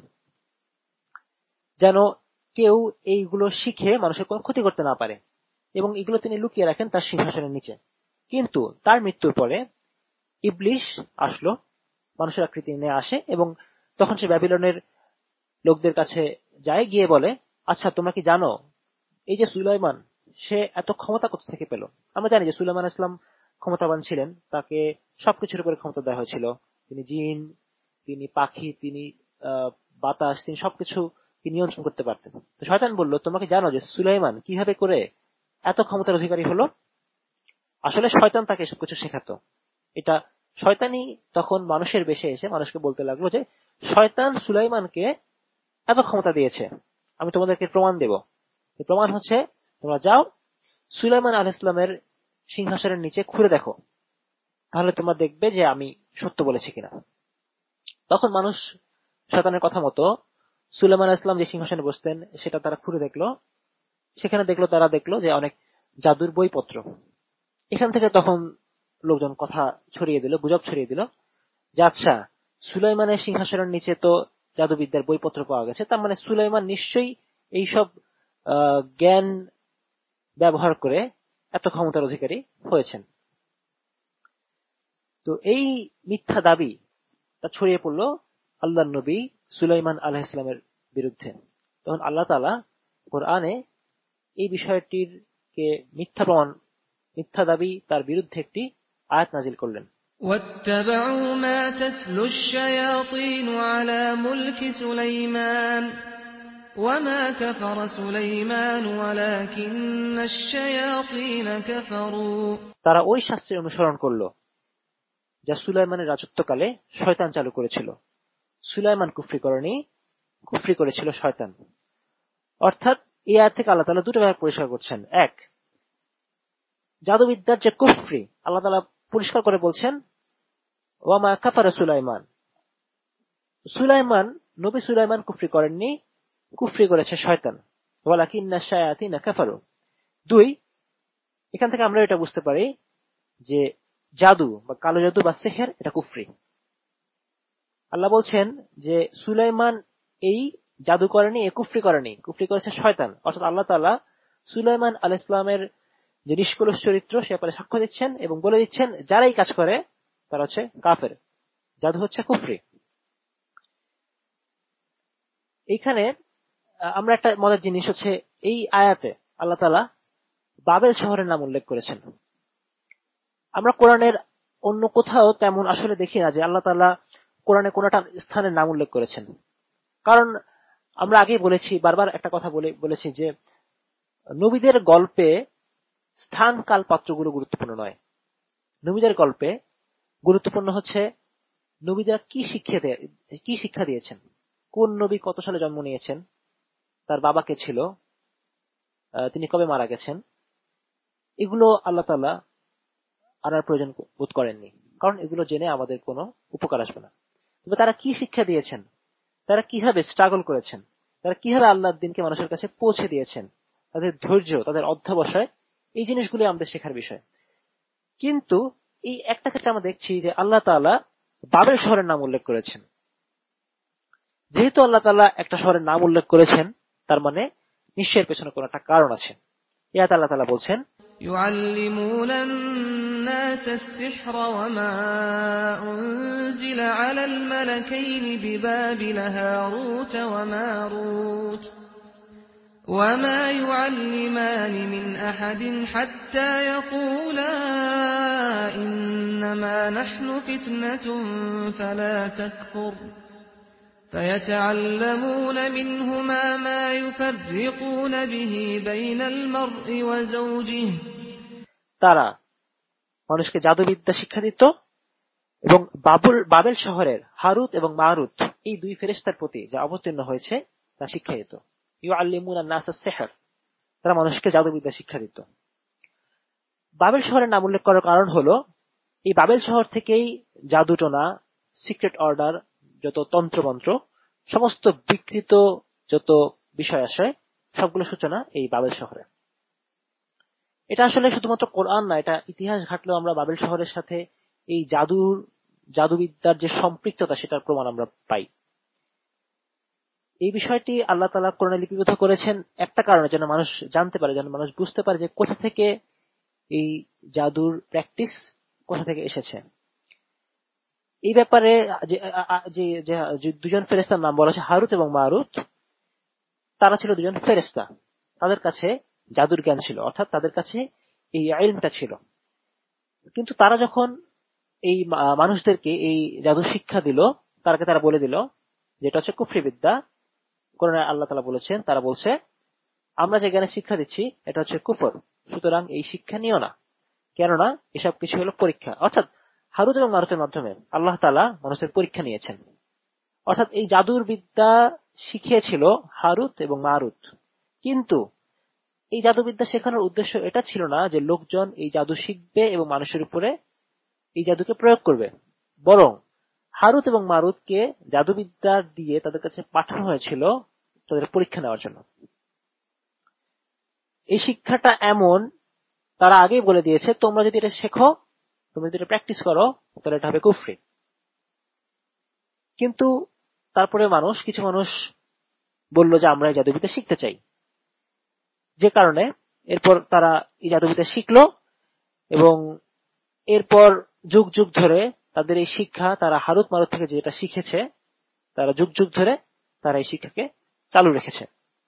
যেন কেউ এইগুলো শিখে মানুষের কোনো ক্ষতি করতে না পারে, এবং এগুলো তিনি লুকিয়ে রাখেন তার সিংহাসনের নিচে। কিন্তু তার মৃত্যুর পরে ইবলিশ আসলো, মানুষের আকৃতি নিয়ে আসে, এবং তখন সে ব্যাবিলনের লোকদের কাছে যায়, গিয়ে বলে, আচ্ছা তোমরা কি জানো এই যে সুলাইমান, সে এত ক্ষমতা কোথা থেকে পেল? আমরা জানি যে সুলাইমান আলাইহিস সালাম ক্ষমতাবান ছিলেন, তাকে সবকিছুর উপরে ক্ষমতা দেওয়া হয়েছিল। তিনি জিন, তিনি পাখি, তিনি বাতাস, তিনি সবকিছু নিয়ন্ত্রণ করতে পারতেন। তো শয়তান বলল, তোমাকে জানো যে সুলাইমান কিভাবে করে এত ক্ষমতার অধিকারী হলো? আসলে শয়তান তাকে এসব কিছু শেখাতো। এটা শয়তানি তখন মানুষের বেশে এসে মানুষকে বলতে লাগলো যে শয়তান সুলাইমানকে এত ক্ষমতা দিয়েছে, আমি তোমাদেরকে প্রমাণ দেব। এই প্রমাণ হচ্ছে, তোমরা যাও সুলাইমান আলাইহিস সালামের সিংহাসনের নিচে খুঁড়ে দেখো, তাহলে তোমরা দেখবে যে আমি সত্য বলেছি কিনা। তখন মানুষ শয়তানের কথা মতো সুলাইমান আলাইহিস সালাম যে সিংহাসনে বসতেন সেটা তারা খুঁড়ে দেখলো। সেখানে তারা দেখলো যে অনেক জাদুর বইপত্র। এখান থেকে তখন লোকজন কথা ছড়িয়ে দিল, গুজব ছড়িয়ে দিল যে আচ্ছা, সুলাইমানের সিংহাসনের নিচে তো জাদুবিদ্যার বইপত্র পাওয়া গেছে, তার মানে সুলাইমান নিশ্চয়ই এইসব জ্ঞান ব্যবহার করে এত ক্ষমতার অধিকারী হয়েছেন। তো এই মিথ্যা দাবি তা ছড়িয়ে পড়লো আল্লাহর নবী সুলাইমান আলাইহিস সালামের বিরুদ্ধে। তখন আল্লাহ তাআলা কোরআনে এই বিষয়টির কে মিথ্যা দাবি তার বিরুদ্ধে একটি আয়াত নাজিল করলেন। واتبعوا ما تتلو الشياطين على ملك سليمان وما كفر سليمان ولكن الشياطين كفروا। তারা ওই শাস্ত্রের অনুসরণ করলো যা সুলাইমানের রাজত্বকালে শয়তান চালু করেছিল। সুলাইমান কুফরি করেনি, কুফরি করেছিল শয়তান। অর্থাৎ এই আয়াত থেকে আল্লাহ তাআলা দুটো ব্যাপার পরিষ্কার করছেন। এক, জাদুবিদ্যার যে কুফরি, আল্লাহ তাআলা পরিষ্কার করে বলছেন ওয়ামা কাফারা সুলাইমান, নবী সুলাইমান কুফরি করেননি, কুফরি করেছে শয়তান। ওয়ালাকিন্নাশ শায়াতিনা কাফারু। 2, এখান থেকে আমরা এটা বুঝতে পারি যে জাদু বা কালো জাদু বা সিহর এটা কুফরি। আল্লাহ বলছেন যে সুলাইমান এই জাদু করেনি, এ কুফরি করেনি, কুফরি করেছে শয়তান। অর্থাৎ আল্লাহ তাআলা সুলাইমান আলাইহিস সালামের যে নিষ্কলুষ চরিত্র সে ব্যাপারে সাক্ষ্য দিচ্ছেন এবং বলে দিচ্ছেন যারা এই কাজ করে তারা হচ্ছে কাফের, জাদু হচ্ছে কুফরি। এইখানে আমরা একটা মজার জিনিস হচ্ছে এই আয়াতে আল্লাহ তাআলা বাবেল শহরের নাম উল্লেখ করেছেন। আমরা কোরআনের অন্য কোথাও তেমন আসলে দেখি না যে আল্লাহ তাআলা কোরআনে কোনটা স্থানের নাম উল্লেখ করেছেন। কারণ আমরা আগেই বলেছি, বারবার একটা কথা বলেছি যে নবীদের গল্পে স্থান কাল পাত্রগুলো গুরুত্বপূর্ণ নয়। নবীদের গল্পে গুরুত্বপূর্ণ হচ্ছে নবীরা কি শিক্ষা দিয়েছেন, কোন নবী কত সালে জন্ম নিয়েছেন, তার বাবা কে ছিল, তিনি কবে মারা গেছেন, এগুলো আল্লাহ তাআলা আনার প্রয়োজন বোধ করেননি। কারণ এগুলো জেনে আমাদের কোনো উপকার আসবে না। তবে তারা কি শিক্ষা দিয়েছেন, তারা কিভাবে স্ট্রাগল করেছেন, তারা কিভাবে আল্লাহর দ্বীনকে মানুষের কাছে পৌঁছে দিয়েছেন, তাদের ধৈর্য, তাদের অধ্যবসায়, এই জিনিসগুলি আমাদের শেখার বিষয়। কিন্তু এই একটা ক্ষেত্রে আমরা দেখছি যে আল্লাহ তাআলা বাবেল শহরের নাম উল্লেখ করেছেন। যেহেতু আল্লাহ তাআলা একটা শহরের নাম উল্লেখ করেছেন, তার মানে নিশ্চয়ের পেছনে কোনো একটা কারণ আছে। ইয়াত আল্লাহ তাআলা বলছেন يعلمون الناس السحر وما أنزل على الملكين ببابل هاروت وماروت وما يعلمان من أحد حتى يقولا إنما نحن فتنة فلا تكفر فيتعلمون منهما ما يفرقون به بين المرء وزوجه। তারা মানুষকে জাদুবিদ্যা শিক্ষা দিত এবং বাবেল শহরের হারুত এবং মারুত এই দুই ফেরেশতার প্রতি যা অবতীর্ণ হয়েছে তা শিক্ষা দিত। ইউআল্লিমুনা নাস আস-সিহর, তারা মানুষকে জাদুবিদ্যা শিক্ষা দিত। বাবেল শহরের নাম উল্লেখ করার কারণ হলো এই বাবেল শহর থেকেই জাদুটোনা, সিক্রেট অর্ডার, যত তন্ত্রমন্ত্র, সমস্ত বিকৃত যত বিষয় আসে সবগুলো সূচনা এই বাবেল শহরে। এটা আসলে শুধুমাত্র কোরআন না, এটা ইতিহাস ঘাটলেও আমরা বাবেল শহরের সাথে এই জাদুবিদ্যার যে সম্পৃক্ততা সেটার প্রমাণ আমরা পাই। এই বিষয়টি আল্লাহ তাআলা কোরআনে লিপিবদ্ধ করেছেন একটা কারণে, যেন মানুষ জানতে পারে, যেন মানুষ বুঝতে পারে যে কোথা থেকে এই জাদুর প্র্যাকটিস কোথা থেকে এসেছে। এই ব্যাপারে যে দুজন ফেরেশতার নাম বলা হয়েছে হারুত এবং মারুত, তারা ছিল দুজন ফেরেশতা, তাদের কাছে জাদুর জ্ঞান ছিল, অর্থাৎ তাদের কাছে এই ইলমটা ছিল। কিন্তু তারা যখন এই মানুষদেরকে এই জাদু শিক্ষা দিল, তারা বলে দিল যেটা হচ্ছে কুফরি বিদ্যা। কোরআনে আল্লাহ তাআলা বলেছেন, তারা বলছে আমরা যে জ্ঞানের শিক্ষা দিচ্ছি এটা হচ্ছে কুফর, সুতরাং এই শিক্ষা নিও না, কেননা এসব কিছু হলো পরীক্ষা। অর্থাৎ হারুত এবং মারুতের মাধ্যমে আল্লাহ তাআলা মানুষের পরীক্ষা নিয়েছেন। অর্থাৎ এই জাদুর বিদ্যা শিখিয়েছিল হারুত এবং মারুত, কিন্তু এই জাদুবিদ্যা শেখানোর উদ্দেশ্য এটা ছিল না যে লোকজন এই জাদু শিখবে এবং মানুষের উপরে এই জাদুকে প্রয়োগ করবে, বরং হারুত এবং মারুতকে জাদুবিদ্যা দিয়ে তাদের কাছে পাঠানো হয়েছিল তাদের পরীক্ষা নেওয়ার জন্য। এই শিক্ষাটা এমন, তারা আগেই বলে দিয়েছে তোমরা যদি এটা শেখো, তোমরা যদি এটা প্র্যাকটিস করো, তাহলে এটা হবে কুফরি। কিন্তু তারপরে কিছু মানুষ বলল যে আমরা এই জাদুবিদ্যা শিখতে চাই, যে কারণে এরপর তারা এই জাদুবিদ্যা শিখলো এবং এরপর যুগ যুগ ধরে তাদের এই শিক্ষা, তারা হারুত মারুত থেকে যেটা শিখেছে, তারা যুগ যুগ ধরে তারা এই শিক্ষাকে চালু রেখেছে।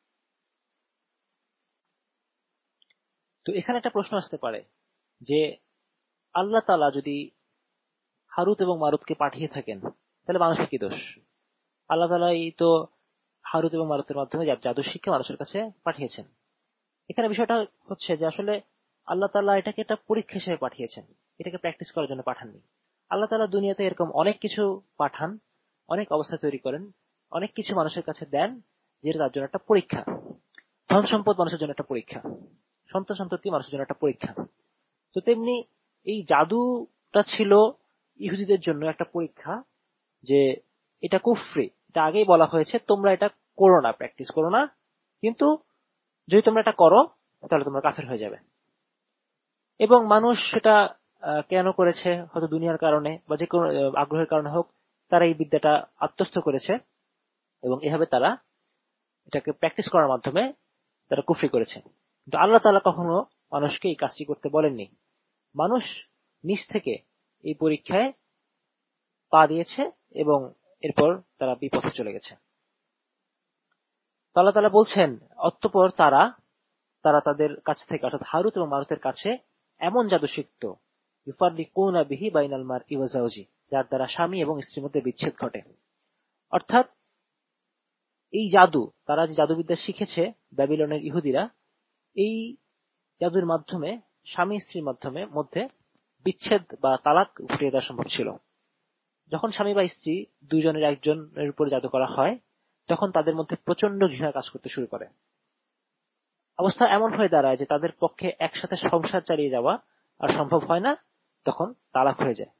তো এখানে একটা প্রশ্ন আসতে পারে যে আল্লাহ তাআলা যদি হারুত এবং মারুতকে পাঠিয়ে থাকেন তাহলে মানুষের কি দোষ? আল্লাহ তাআলা এই তো হারুত এবং মারুতের মাধ্যমে জাদু শিক্ষা মানুষের কাছে পাঠিয়েছেন। এখানে বিষয়টা হচ্ছে যে আসলে আল্লাহ তাআলা এটাকে একটা পরীক্ষা হিসেবে পাঠিয়েছেন, এটাকে প্র্যাকটিস করার জন্য পাঠাননি। আল্লাহ তাআলা দুনিয়াতে এরকম অনেক কিছু পাঠান, অনেক অবস্থা তৈরি করেন, অনেক কিছু মানুষের কাছে দেন যেটা তার জন্য একটা পরীক্ষা। ধন সম্পদ মানুষের জন্য একটা পরীক্ষা, সন্তান সন্ততি মানুষের জন্য একটা পরীক্ষা। তো তেমনি এই জাদুটা ছিল ইহুদিদের জন্য একটা পরীক্ষা, যে এটা কুফরি, এটা আগেই বলা হয়েছে তোমরা এটা করো না, প্র্যাকটিস করো না, কিন্তু যদি তোমরা এটা করো তাহলে তোমরা কাফের হয়ে যাবে। এবং মানুষ সেটা কেন করেছে, হয়তো দুনিয়ার কারণে বা যে কোনো আগ্রহের কারণে হোক, তারা এই বিদ্যাটা আত্মস্থ করেছে এবং এভাবে তারা এটাকে প্র্যাকটিস করার মাধ্যমে তারা কুফরি করেছে। কিন্তু আল্লাহ তাআলা কখনো মানুষকে এই কাজটি করতে বলেননি। মানুষ নিজ থেকে এই পরীক্ষায় পা দিয়েছে এবং এরপর তারা বিপথে চলে গেছে। আল্লাহ তাআলা বলছেন, অতঃপর তারা তাদের কাছ থেকে অর্থাৎ হারুত এবং মারুতের কাছে এমন জাদু শিখত, ইউফাররিকুনা বিহি বাইনাল মারই ওয়া যাওজি, যার দ্বারা স্বামী এবং স্ত্রীর মধ্যে বিচ্ছেদ ঘটে। অর্থাৎ এই জাদু, তারা যে জাদুবিদ্যা শিখেছে ব্যাবিলনের ইহুদিরা, এই জাদুর মাধ্যমে স্বামী স্ত্রীর মধ্যে বিচ্ছেদ বা তালাক ঘটিয়ে দেওয়া সম্ভব ছিল। যখন স্বামী বা স্ত্রী দুইজনের একজনের উপর জাদু করা হয়, তখন তাদের মধ্যে প্রচন্ড ঘৃণা কাজ করতে শুরু করে। অবস্থা এমন হয়ে দাঁড়ায় যে তাদের পক্ষে একসাথে সংসার চালিয়ে যাওয়া আর সম্ভব হয় না, তখন তালাক হয়ে যায়।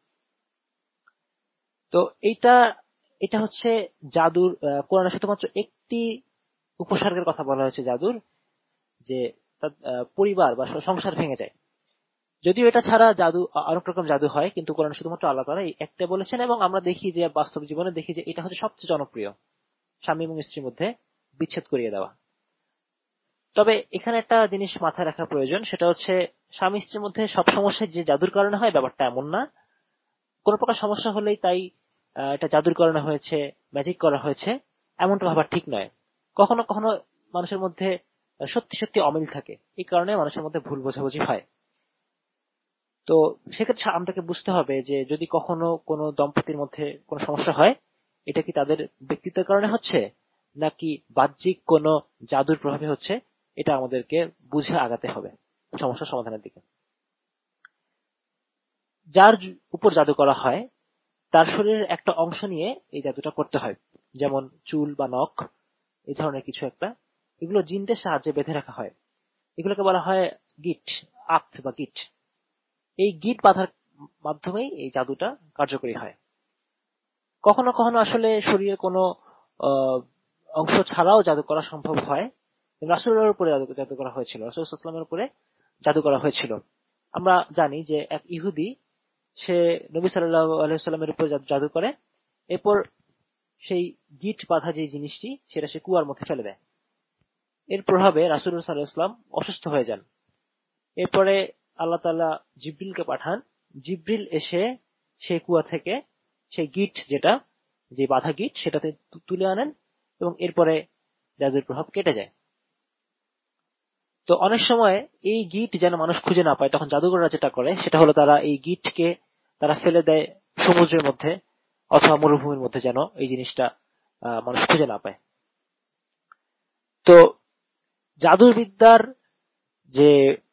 তো এটা হচ্ছে জাদুর, কোরআনে শুধুমাত্র একটি উপসর্গের কথা বলা হয়েছে জাদুর, যে পরিবার বা সংসার ভেঙে যায়। যদিও এটা ছাড়া জাদু অনেক রকম জাদু হয়, কিন্তু কোরআনে শুধুমাত্র আল্লাহ তাআলা এই একটা বলেছেন, এবং আমরা দেখি যে বাস্তব জীবনে দেখি যে এটা হচ্ছে সবচেয়ে জনপ্রিয়, স্বামী এবং স্ত্রীর মধ্যে বিচ্ছেদ করিয়ে দেওয়া। তবে এখানে একটা জিনিস মাথায় রাখা প্রয়োজন, সেটা হচ্ছে স্বামী স্ত্রীর মধ্যে সব সমস্যা যে জাদুর কারণে হয় ব্যাপারটা এমন না। কোন প্রকার সমস্যা হলেই তাই এটা জাদুর কারণে হয়েছে, ম্যাজিক করা হয়েছে, এমনটা ভাবা ঠিক নয়। কখনো কখনো মানুষের মধ্যে সত্যি সত্যি অমিল থাকে, এই কারণে মানুষের মধ্যে ভুল বোঝাবুঝি হয়। তো সেক্ষেত্রে আমাদেরকে বুঝতে হবে যে যদি কখনো কোনো দম্পতির মধ্যে কোনো সমস্যা হয়, এটা কি তাদের ব্যক্তিত্বের কারণে হচ্ছে নাকি বাহ্যিক কোনো জাদুর প্রভাবে হচ্ছে, এটা আমাদেরকে বুঝে আগাতে হবে সমস্যা সমাধানের দিকে। যার উপর জাদু করা হয় তার শরীরের একটা অংশ নিয়ে এই জাদুটা করতে হয়, যেমন চুল বা নখ, এই ধরনের কিছু একটা। এগুলো জিনদের সাহায্যে বেঁধে রাখা হয়, এগুলোকে বলা হয় গিট, আক্ত বা গিট। এই গিট বাঁধার মাধ্যমেই এই জাদুটা কার্যকরী হয়। কখনো কখনো আসলে শরীরের কোনো অংশ ছাড়াও জাদু করা সম্ভব হয়। রাসূলের উপরে জাদু করা হয়েছিল, রাসূল সাল্লাল্লাহু আলাইহি ওয়াসাল্লামের উপরে জাদু করা হয়েছিল। আমরা জানি যে এক ইহুদি, সে নবী সাল্লাল্লাহু আলাইহি ওয়াসাল্লামের উপর জাদু করে, এরপর সেই গিট বাঁধা যে জিনিসটি সেটা সে কুয়ার মধ্যে ফেলে দেয়। এর প্রভাবে রাসূল সাল্লাল্লাহু আলাইহি ওয়াসাল্লাম অসুস্থ হয়ে যান। এরপরে আল্লাহ তাআলা জিবরিলকে পাঠান, জিবরিল এসে সেই কুয়া থেকে সেই গিট, যে বাধা গিট, সেটাতে তুলে আনেন এবং এরপরে জাদুর প্রভাব কেটে যায়। তো অনেক সময় এই গিট যেন মানুষ খুঁজে না পায়, তখন জাদুকররা যেটা করে সেটা হলো তারা এই গিটকে তারা ফেলে দেয় সমুদ্রের মধ্যে অথবা মরুভূমির মধ্যে, যেন এই জিনিসটা মানুষ খুঁজে না পায়। তো জাদুর বিদ্যার যে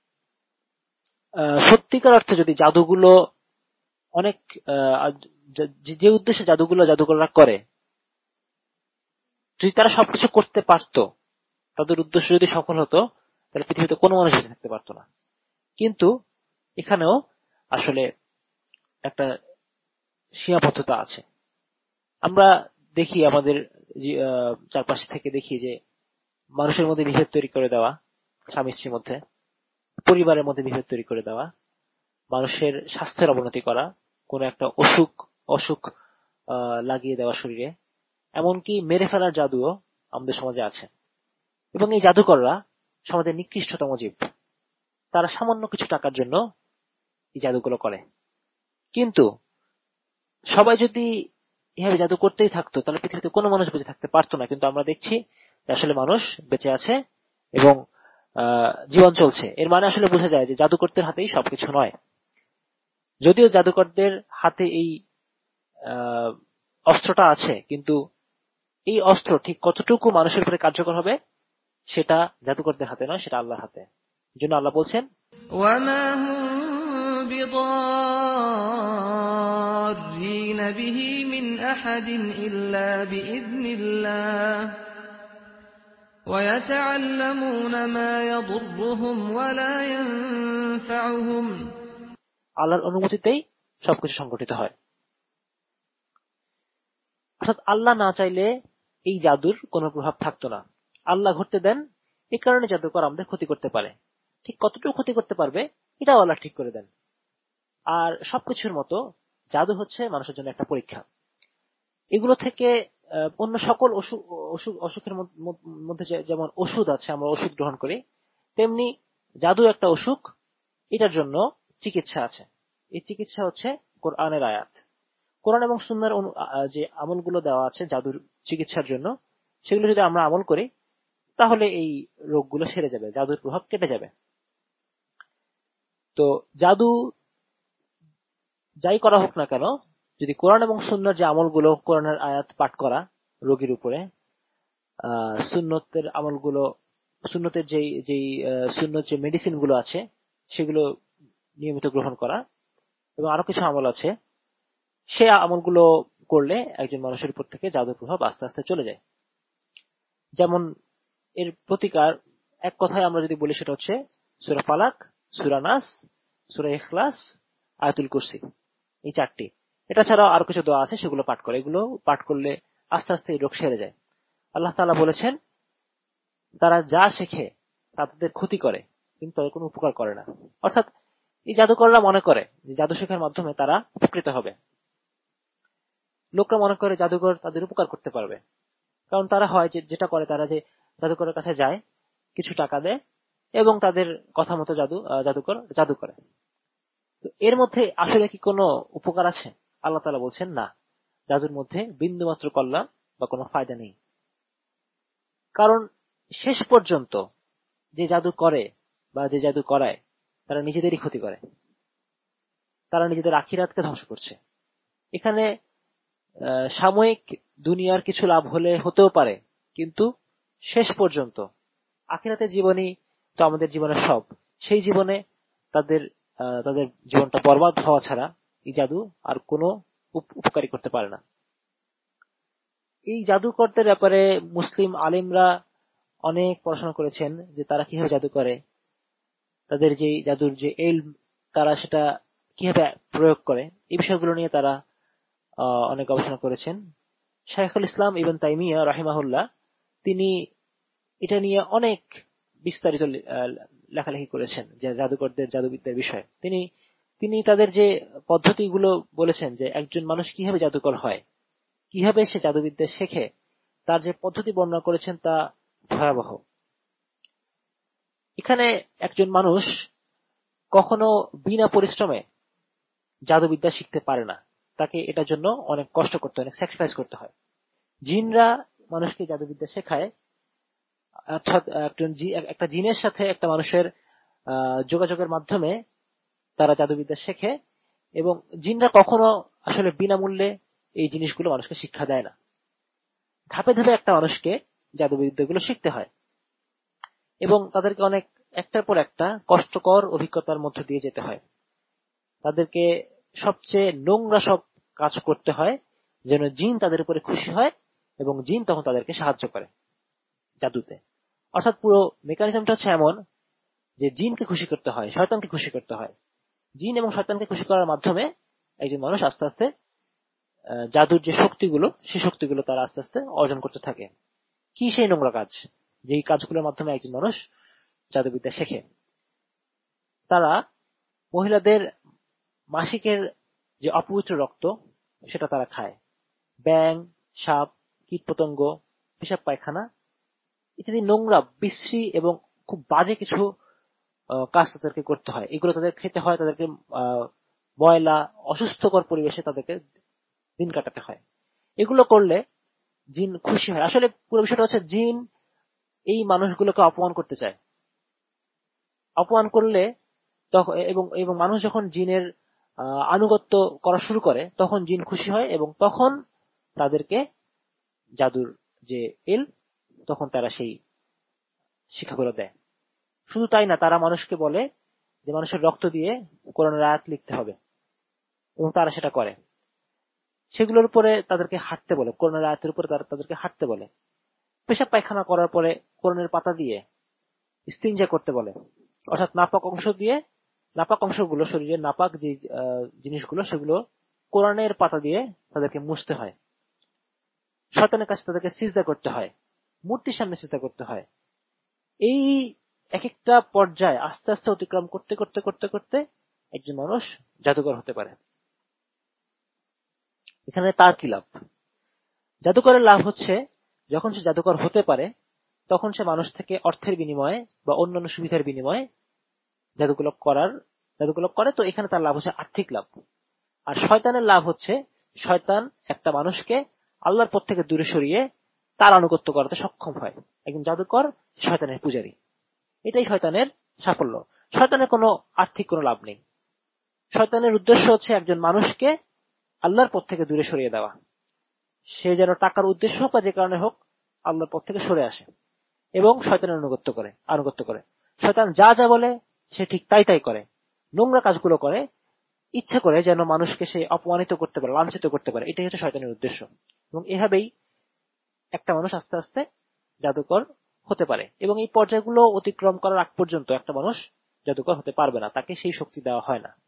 সত্যিকার অর্থে যদি জাদুগুলো অনেক যে উদ্দেশ্যে জাদুকররা করে, যদি তারা সবকিছু করতে পারত, তাদের উদ্দেশ্য যদি সফল হতো, তাহলে পৃথিবীতে কোনো মানুষ বেঁচে থাকতে পারতো না। কিন্তু এখানেও আসলে একটা সীমাবদ্ধতা আছে। আমরা দেখি আমাদের চারপাশ থেকে দেখি যে মানুষের মধ্যে বিভেদ তৈরি করে দেওয়া, স্বামী স্ত্রীর মধ্যে, পরিবারের মধ্যে বিভেদ তৈরি করে দেওয়া, মানুষের স্বাস্থ্যের অবনতি করা, কোন একটা অসুখ লাগিয়ে দেওয়া শরীরে, এমনকি মেরে ফেলার জাদুও আমাদের সমাজে আছে। এবং এই জাদুকররা সমাজের নিকৃষ্টতম জীব, তারা সামান্য কিছু টাকার জন্য এই জাদুগুলো করে। কিন্তু সবাই যদি এভাবে জাদু করতেই থাকতো, তাহলে পৃথিবীতে কোনো মানুষ বেঁচে থাকতে পারতো না। কিন্তু আমরা দেখছি আসলে মানুষ বেঁচে আছে এবং জীবন চলছে। এর মানে আসলে বোঝা যায় যে জাদুকরদের হাতেই সবকিছু নয়। যদিও জাদুকরদের হাতে এই অস্ত্রটা আছে, কিন্তু এই অস্ত্র ঠিক কতটুকু মানুষের উপরে কার্যকর হবে সেটা জাদুকরদের হাতে নয়, সেটা আল্লাহর হাতে। এজন্য আল্লাহ বলছেন, ওয়ামা হুম বিদাররিন বিহি মিন আহাদিন ইল্লা বিইذনিল্লাহ ওয়া ইয়াতাআল্লামুনা মা ইয়াদুররুহুম ওয়া লা ইয়ানফাউহুম। আল্লাহর অনুমতিতেই সবকিছু সংঘটিত হয়। অর্থাৎ আল্লাহ না চাইলে এই জাদুর কোনো প্রভাব থাকতো না। আল্লাহ ঘটতে দেন এই কারণে জাদুকর আমাদের ক্ষতি করতে পারে। ঠিক কতটুকু ক্ষতি করতে পারবে এটাও আল্লাহ ঠিক করে দেন। আর সবকিছুর মতো জাদু হচ্ছে মানুষের জন্য একটা পরীক্ষা। এগুলো থেকে অন্য সকল অসুখের মধ্যে যেমন ওষুধ আছে, আমরা ওষুধ গ্রহণ করি, তেমনি জাদু একটা অসুখ, এটার জন্য চিকিৎসা আছে। এই চিকিৎসা হচ্ছে কোরআনের আয়াত। কোরআন এবং সুন্নাহর যে আমলগুলো দেওয়া আছে জাদুর চিকিৎসার জন্য, সেগুলো যদি আমরা আমল করি তাহলে এই রোগগুলো সেরে যাবে, জাদুর প্রভাব কেটে যাবে। তো জাদু যাই করা হোক না কেন, যদি কোরআন এবং সুন্নাহর যে আমলগুলো, কোরআনের আয়াত পাঠ করা রোগীর উপরে, সুন্নতের আমলগুলো, সুন্নতের সুন্নত যে মেডিসিন গুলো আছে সেগুলো নিয়মিত গ্রহণ করা, এবং আরো কিছু আমল আছে, সে আমলগুলো করলে একজন মানুষের উপর থেকে জাদুর প্রভাব আস্তে আস্তে চলে যায়। যেমন এর প্রতিকার এক কথায় আমরা যদি বলি সেটা হচ্ছে সূরা ফালাক, সূরা নাস, সূরা ইখলাস, আয়াতুল কুরসি, এই চারটি। এটা ছাড়াও আরো কিছু দোয়া আছে, সেগুলো পাঠ করে। এগুলো পাঠ করলে আস্তে আস্তে এই রোগ সেরে যায়। আল্লাহ তাআলা বলেছেন, তারা যা শেখে তাদের ক্ষতি করে কিন্তু তাদের কোনো উপকার করে না। অর্থাৎ এই জাদুকররা মনে করে যে জাদু শেখার মাধ্যমে তারা উপকৃত হবে। লোকরা মনে করে জাদুকর তাদের উপকার করতে পারবে, কারণ তারা হয় যেটা করে, তারা যে জাদুকরের কাছে যায়, কিছু টাকা দেয় এবং তাদের কথা মতো জাদুকর জাদু করে। তো এর মধ্যে আসলে কি কোনো উপকার আছে? আল্লাহ তাআলা বলছেন না, জাদুর মধ্যে বিন্দুমাত্র কল্যাণ বা কোনো ফায়দা নেই। কারণ শেষ পর্যন্ত যে জাদু করে বা যে জাদু করায় তারা নিজেদেরই ক্ষতি করে, তারা নিজেদের আখিরাতকে ধ্বংস করছে। এখানে সাময়িক দুনিয়ার কিছু লাভ হতেও পারে, কিন্তু শেষ পর্যন্ত আখিরাতের জীবনই তো আমাদের জীবনের সব। সেই জীবনে তাদের জীবনটা বরবাদ হওয়া ছাড়া এই জাদু আর কোনো উপকারী করতে পারে না। এই জাদুকরদের ব্যাপারে মুসলিম আলিমরা অনেক পড়াশোনা করেছেন, যে তারা কিভাবে জাদু করে, তাদের যে জাদুর যে ইলম তারা সেটা কিভাবে প্রয়োগ করে, এই বিষয়গুলো নিয়ে তারা অনেক গবেষণা করেছেন। শাইখুল ইসলাম ইবনে তাইমিয়া রাহিমাহুল্লাহ তিনি এটা নিয়ে অনেক বিস্তারিত লেখালেখি করেছেন, যে জাদুকরদের জাদুবিদ্যার বিষয়ে। তিনি তাদের যে পদ্ধতিগুলো বলেছেন, যে একজন মানুষ কিভাবে জাদুকর হয়, কিভাবে সে জাদুবিদ্যা শেখে, তার যে পদ্ধতি বর্ণনা করেছেন তা ভয়াবহ। এখানে একজন মানুষ কখনো বিনা পরিশ্রমে জাদুবিদ্যা শিখতে পারে না, তাকে এটার জন্য অনেক কষ্ট করতে হয়, অনেক স্যাক্রিফাইস করতে হয়। জিনরা মানুষকে জাদুবিদ্যা শেখায়, অর্থাৎ একটা জিনের সাথে একটা মানুষের যোগাযোগের মাধ্যমে তারা জাদুবিদ্যা শেখে, এবং জিনরা কখনো আসলে বিনামূল্যে এই জিনিসগুলো মানুষকে শিক্ষা দেয় না। ধাপে ধাপে একটা মানুষকে জাদুবিদ্যাগুলো শিখতে হয়, এবং তাদেরকে অনেক একটার পর একটা কষ্টকর অভিজ্ঞতার মধ্যে দিয়ে যেতে হয়। তাদেরকে সবচেয়ে নোংরা সব কাজ করতে হয় যেন জিন তাদের উপরে খুশি হয়, এবং জিন তখন তাদেরকে সাহায্য করে জাদুতে। অর্থাৎ পুরো মেকানিজমটা হচ্ছে এমন যে জিনকে খুশি করতে হয়, শয়তানকে খুশি করতে হয়। জিন এবং শয়তানকে খুশি করার মাধ্যমে একজন মানুষ আস্তে আস্তে জাদুর যে শক্তিগুলো, সেই শক্তিগুলো তারা আস্তে আস্তে অর্জন করতে থাকে। কি সেই নোংরা কাজ, যেই কাজগুলোর মাধ্যমে একজন মানুষ জাদুবিদ্যা শেখে? তারা মহিলাদের মাসিকের যে অপবিত্র রক্ত সেটা তারা খায়। ব্যাঙ, সাপ, কীটপতঙ্গ, পেশাব পায়খানা ইত্যাদি নোংরা, বিশ্রী এবং খুব বাজে কিছু কাজ তাদেরকে করতে হয়। এগুলো তাদের খেতে হয়, তাদেরকে ময়লা অসুস্থকর পরিবেশে তাদেরকে দিন কাটাতে হয়। এগুলো করলে জিন খুশি হয়। আসলে পুরো বিষয়টা হচ্ছে জিন এই মানুষগুলোকে অপমান করতে চায়। অপমান করলে তখন এবং মানুষ যখন জিনের আনুগত্য করা শুরু করে তখন জিন খুশি হয়, এবং তখন তাদেরকে জাদুর যে তখন তারা সেই শিক্ষাগুলো দেয়। শুধু তাই না, তারা মানুষকে বলে যে মানুষের রক্ত দিয়ে কোরআনের আয়াত লিখতে হবে, এবং তারা সেটা করে। সেগুলোর উপরে তাদেরকে হাঁটতে বলে, কোরআনের আয়াতের উপরে তাদেরকে হাঁটতে বলে। পেশাব পায়খানা করার পরে কোরআনের পাতা দিয়ে ইস্তিনজা করতে বলে, অর্থাৎ নাপাক অংশগুলো, শরীরের নাপাক যে জিনিসগুলো, সেগুলো কোরআনের পাতা দিয়ে তাদেরকে মুছতে হয়। শয়তানের কাছে তাদেরকে সিজদা করতে হয়, মূর্তির সামনে সিজদা করতে হয়। এই এক একটা পর্যায়ে আস্তে আস্তে অতিক্রম করতে করতে করতে করতে একজন মানুষ জাদুকর হতে পারে। এখানে তার কি লাভ? জাদুকরের লাভ হচ্ছে যখন সে জাদুকর হতে পারে তখন সে মানুষ থেকে অর্থের বিনিময়ে বা অন্যান্য সুবিধার বিনিময়ে জাদুগুলো করে, তো এখানে তার লাভ হচ্ছে আর্থিক লাভ। আর শয়তানের লাভ হচ্ছে শয়তান একটা মানুষকে আল্লাহর পথ থেকে দূরে সরিয়ে তার আনুগত্য করাতে সক্ষম হয়। একজন জাদুকর শয়তানের পূজারী, এটাই শয়তানের সাফল্য। শয়তানের কোনো আর্থিক কোনো লাভ নেই। শয়তানের উদ্দেশ্য হচ্ছে একজন মানুষকে আল্লাহর পথ থেকে দূরে সরিয়ে দেওয়া। সে যেন টাকার উদ্দেশ্য হোক বা যে কারণে হোক আল্লাহর পথ থেকে সরে আসে এবং শয়তানের আনুগত্য করে। শয়তান যা যা বলে সে ঠিক তাই তাই করে, নোংরা কাজগুলো করে ইচ্ছা করে যেন মানুষকে সে অপমানিত করতে পারে, লাঞ্ছিত করতে পারে। এটাই হচ্ছে শয়তানের উদ্দেশ্য। এবং এভাবেই একটা মানুষ আস্তে আস্তে জাদুকর হতে পারে এবং এই পর্যায়গুলো অতিক্রম করার আগ পর্যন্ত একটা মানুষ জাদুকর হতে পারবে না, তাকে সেই শক্তি দেওয়া হয় না।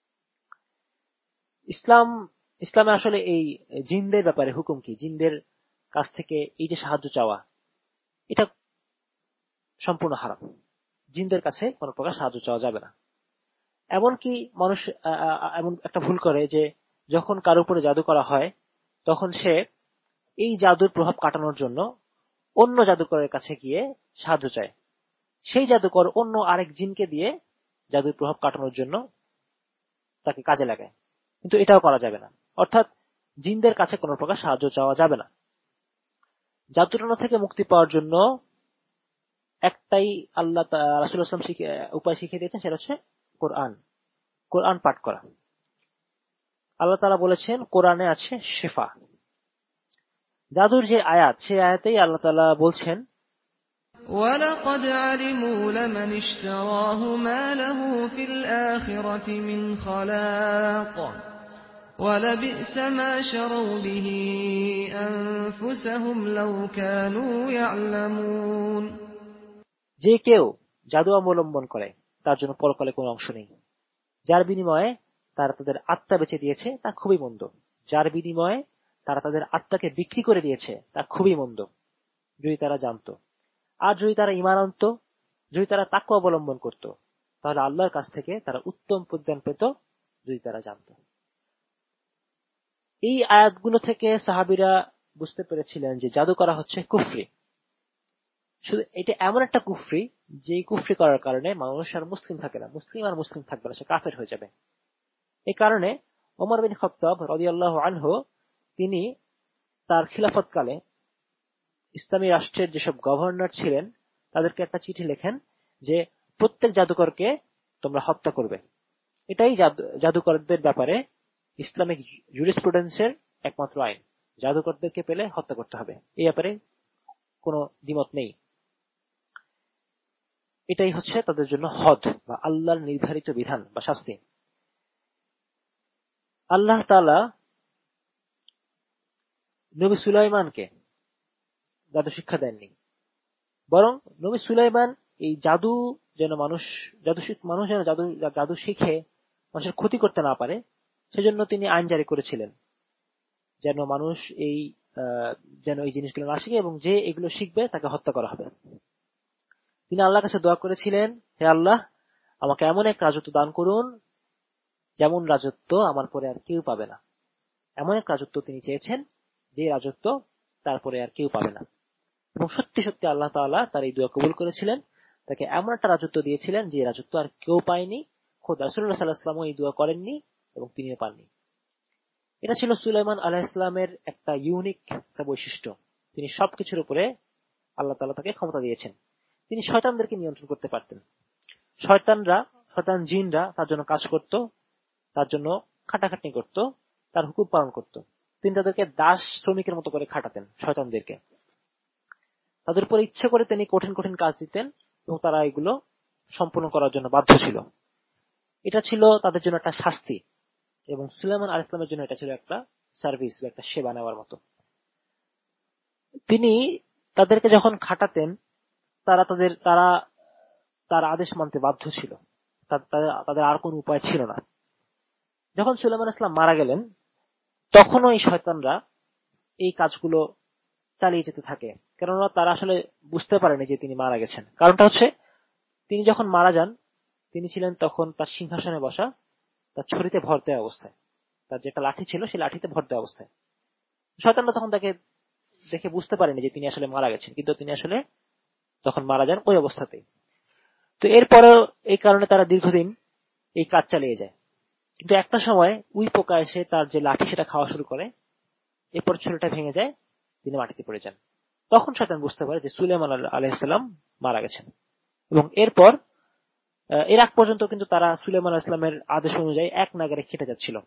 ইসলামে আসলে এই জিনদের ব্যাপারে হুকুম কি? জিনদের কাছ থেকে এই যে সাহায্য চাওয়া, এটা সম্পূর্ণ হারাম। জিনদের কাছে কোনো প্রকার সাহায্য চাওয়া যাবে না। এমনকি মানুষ এমন একটা ভুল করে যে যখন কারো উপরে জাদু করা হয় তখন সে এই জাদুর প্রভাব কাটানোর জন্য অন্য জাদুকরের কাছে গিয়ে সাহায্য চায়। সেই জাদুকর অন্য আরেক জিনকে দিয়ে জাদুর প্রভাব কাটানোর জন্য তাকে কাজে লাগায়, কিন্তু এটাও করা যাবে না। অর্থাৎ জিনদের কাছে কোনো প্রকার সাহায্য চাওয়া যাবে না। জাদুটনা থেকে মুক্তি পাওয়ার জন্য একটাই আল্লাহ রাসূলুল্লাহ সাল্লাল্লাহু আলাইহি ওয়াসাল্লাম উপায় শিখিয়ে দিয়েছেন, সেটা হচ্ছে কোরআন পাঠ করা। আল্লাহ তাআলা বলেছেন কোরআনে আছে শিফা। জাদুর যে আয়াত, সেই আয়াতেই আল্লাহ তাআলা বলছেন وَلَقَدْ عَلِمُوا لَمَنِ اشْتَرَاهُ مَا لَهُ فِي الْآخِرَةِ مِنْ خَلَاقٍ وَلَبِئْسَ مَا شَرَوْا بِهِ أَنفُسَهُمْ لَوْ كَانُوا يَعْلَمُونَ। যে কেউ জাদু অবলম্বন করে তার জন্য পরকালে কোনো অংশ নেই। যার বিনিময়ে তারা তাদের আত্মা বেচে দিয়েছে তা খুবই মন্দ। যার বিনিময়ে তারা তাদের আত্মাকে বিক্রি করে দিয়েছে তা খুবই মন্দ, যদি তারা জানতো। আর যদি তারা ঈমান আনত, যদি তারা তাকওয়া অবলম্বন করত, তাহলে আল্লাহর কাছ থেকে তারা উত্তম প্রতিদান পেত, যদি তারা জানত। এই আয়াতগুলো থেকে সাহাবীরা বুঝতে পেরেছিলেন যে জাদু করা হচ্ছে কুফরি। শুধু এটা এমন একটা কুফরি যে কুফরি করার কারণে মানুষ আর মুসলিম থাকে না, মুসলিম আর মুসলিম থাকবে না, সে কাফের হয়ে যাবে। এই কারণে ওমর বিন খাত্তাব রাদিয়াল্লাহু আনহু তিনি তার খিলাফতকালে ইসলামী রাষ্ট্রের যেসব গভর্নর ছিলেন তাদেরকে একটা চিঠি লেখেন যে প্রত্যেক জাদুকরকে তোমরা হত্যা করবে। এটাই জাদুকরদের ব্যাপারে ইসলামিক জুরিসপ্রুডেন্সের একমাত্র আইন। জাদুকরদেরকে পেলে হত্যা করতে হবে, এই ব্যাপারে কোনো দ্বিমত নেই। এটাই হচ্ছে তাদের জন্য হদ বা আল্লাহর নির্ধারিত বিধান বা শাস্তি। আল্লাহ তাআলা নবী সুলাইমানকে জাদু শিক্ষা দেননি, বরং নবী সুলাইমান এই জাদু যেন মানুষ যেন জাদু শিখে মানুষের ক্ষতি করতে না পারে, সেজন্য তিনি আইন জারি করেছিলেন যেন মানুষ যেন এই জিনিসগুলো না শিখে এবং যে এগুলো শিখবে তাকে হত্যা করা হবে। তিনি আল্লাহর কাছে দোয়া করেছিলেন, হে আল্লাহ, আমাকে এমন এক রাজত্ব দান করুন যেমন রাজত্ব আমার পরে আর কেউ পাবে না। এমন এক রাজত্ব তিনি চেয়েছেন যে রাজত্ব তারপরে আর কেউ পাবে না। এবং সত্যি সত্যি আল্লাহ তাআলা তার এই দোয়া কবুল করেছিলেন, তাকে এমন একটা রাজত্ব দিয়েছিলেন যে রাজত্ব আর কেউ পায়নি। খোদ রাসূলুল্লাহ সাল্লাল্লাহু আলাইহি ওয়াসাল্লামও এই দোয়া করেননি এবং তিনিও পাননি। এটা ছিল সুলাইমান আলাইহিস সালামের একটা ইউনিক একটা বৈশিষ্ট্য। তিনি সবকিছুর উপরে আল্লাহ তাআলা তাকে ক্ষমতা দিয়েছেন। তিনি শয়তানদেরকে নিয়ন্ত্রণ করতে পারতেন। শয়তান জিনরা তার জন্য কাজ করত, তার জন্য খাটাখাটনি করত, তার হুকুম পালন করত। তিনি তাদেরকে দাস শ্রমিকের মতো করে খাটাতেন শয়তানদেরকে। তাদের উপর ইচ্ছে করে তিনি কঠিন কঠিন কাজ দিতেন এবং তারা এগুলো সম্পূর্ণ করার জন্য বাধ্য ছিল। এটা ছিল তাদের জন্য একটা শাস্তি এবং সুলাইমান আলাইহিস সালামের জন্য এটা ছিল একটা সার্ভিস বা একটা সেবা নেওয়ার মতো। তিনি তাদেরকে যখন খাটাতেন তার আদেশ মানতে বাধ্য ছিল, তাদের আর কোনো উপায় ছিল না। যখন সুলাইমান আলাইহিস সালাম মারা গেলেন তখনও এই শয়তানরা এই কাজগুলো চালিয়ে যেতে থাকে, কেননা তারা আসলে বুঝতে পারেনি যে তিনি মারা গেছেন। কারণটা হচ্ছে, তিনি যখন মারা যান তিনি ছিলেন তখন তার সিংহাসনে বসা, তার ছুরিতে ভর দেওয়া অবস্থায়, তার যেটা লাঠি ছিল সেই লাঠিতে ভর দেওয়া অবস্থায়। শয়তানরা তখন তাকে দেখে বুঝতে পারেনি যে তিনি আসলে মারা গেছেন, কিন্তু তিনি আসলে তখন মারা যান ওই অবস্থাতেই। তো এরপরেও এই কারণে তারা দীর্ঘদিন এই কাজ চালিয়ে যায়। কিন্তু একটা সময় উই পোকা এসে তার যে লাঠি সেটা খাওয়া শুরু করে, এরপর ছুরিটা ভেঙে যায়, তিনি মাটিতে পড়ে যান। তখন শয়তান বুঝতে পারে যে সুলাইমান আলাইহিস সালাম মারা গেছেন। এবং এরপর এর আগ পর্যন্ত কিন্তু তারা সুলাইমান আলাইহিস সালামের আদেশ অনুযায়ী এক নাগারে খেটে যাচ্ছিল।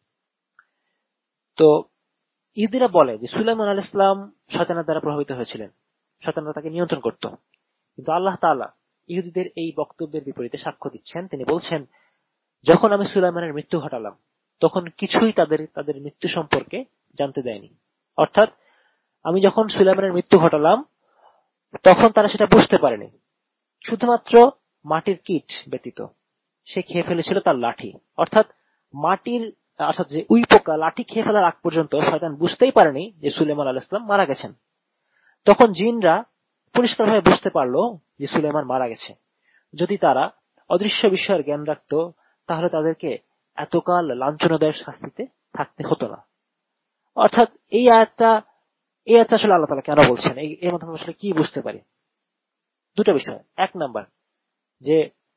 তো ইহুদিরা বলে যে সুলাইমান আলাইহিস সালাম শয়তানের দ্বারা প্রভাবিত হয়েছিলেন, শয়তানরা তাকে নিয়ন্ত্রণ করত। কিন্তু আল্লাহ তাআলা ইহুদিদের এই বক্তব্যের বিপরীতে সাক্ষ্য দিচ্ছেন। তিনি বলছেন, যখন আমি সুলাইমানের মৃত্যু ঘটালাম তখন কিছুই তাদের মৃত্যু সম্পর্কে জানতে দেয়নি। অর্থাৎ আমি যখন সুলাইমানের মৃত্যু ঘটালাম তখন তারা সেটা বুঝতে পারেনি, শুধুমাত্র মাটির কীট ব্যতীত সে খেয়ে ফেলেছিল তার লাঠি। অর্থাৎ যে উই পোকা লাঠি খেয়ে ফেলার আগ পর্যন্ত শয়তান বুঝতেই পারেনি যে সুলাইমান আলাইহিস সালাম মারা গেছেন। তখন জিনরা পরিষ্কারভাবে বুঝতে পারলো যে সুলাইমান মারা গেছে। যদি তারা অদৃশ্য বিষয়ের জ্ঞান রাখত তাহলে তাদেরকে এতকাল লাঞ্ছনাদায়ক শাস্তিতে থাকতে হতো না। অর্থাৎ এই আয়াতটা আসলে আল্লাহ তাআলা কেন বলছেন, এর মাধ্যমে আসলে কি বুঝতে পারি? দুটো বিষয়। এক নাম্বার, যে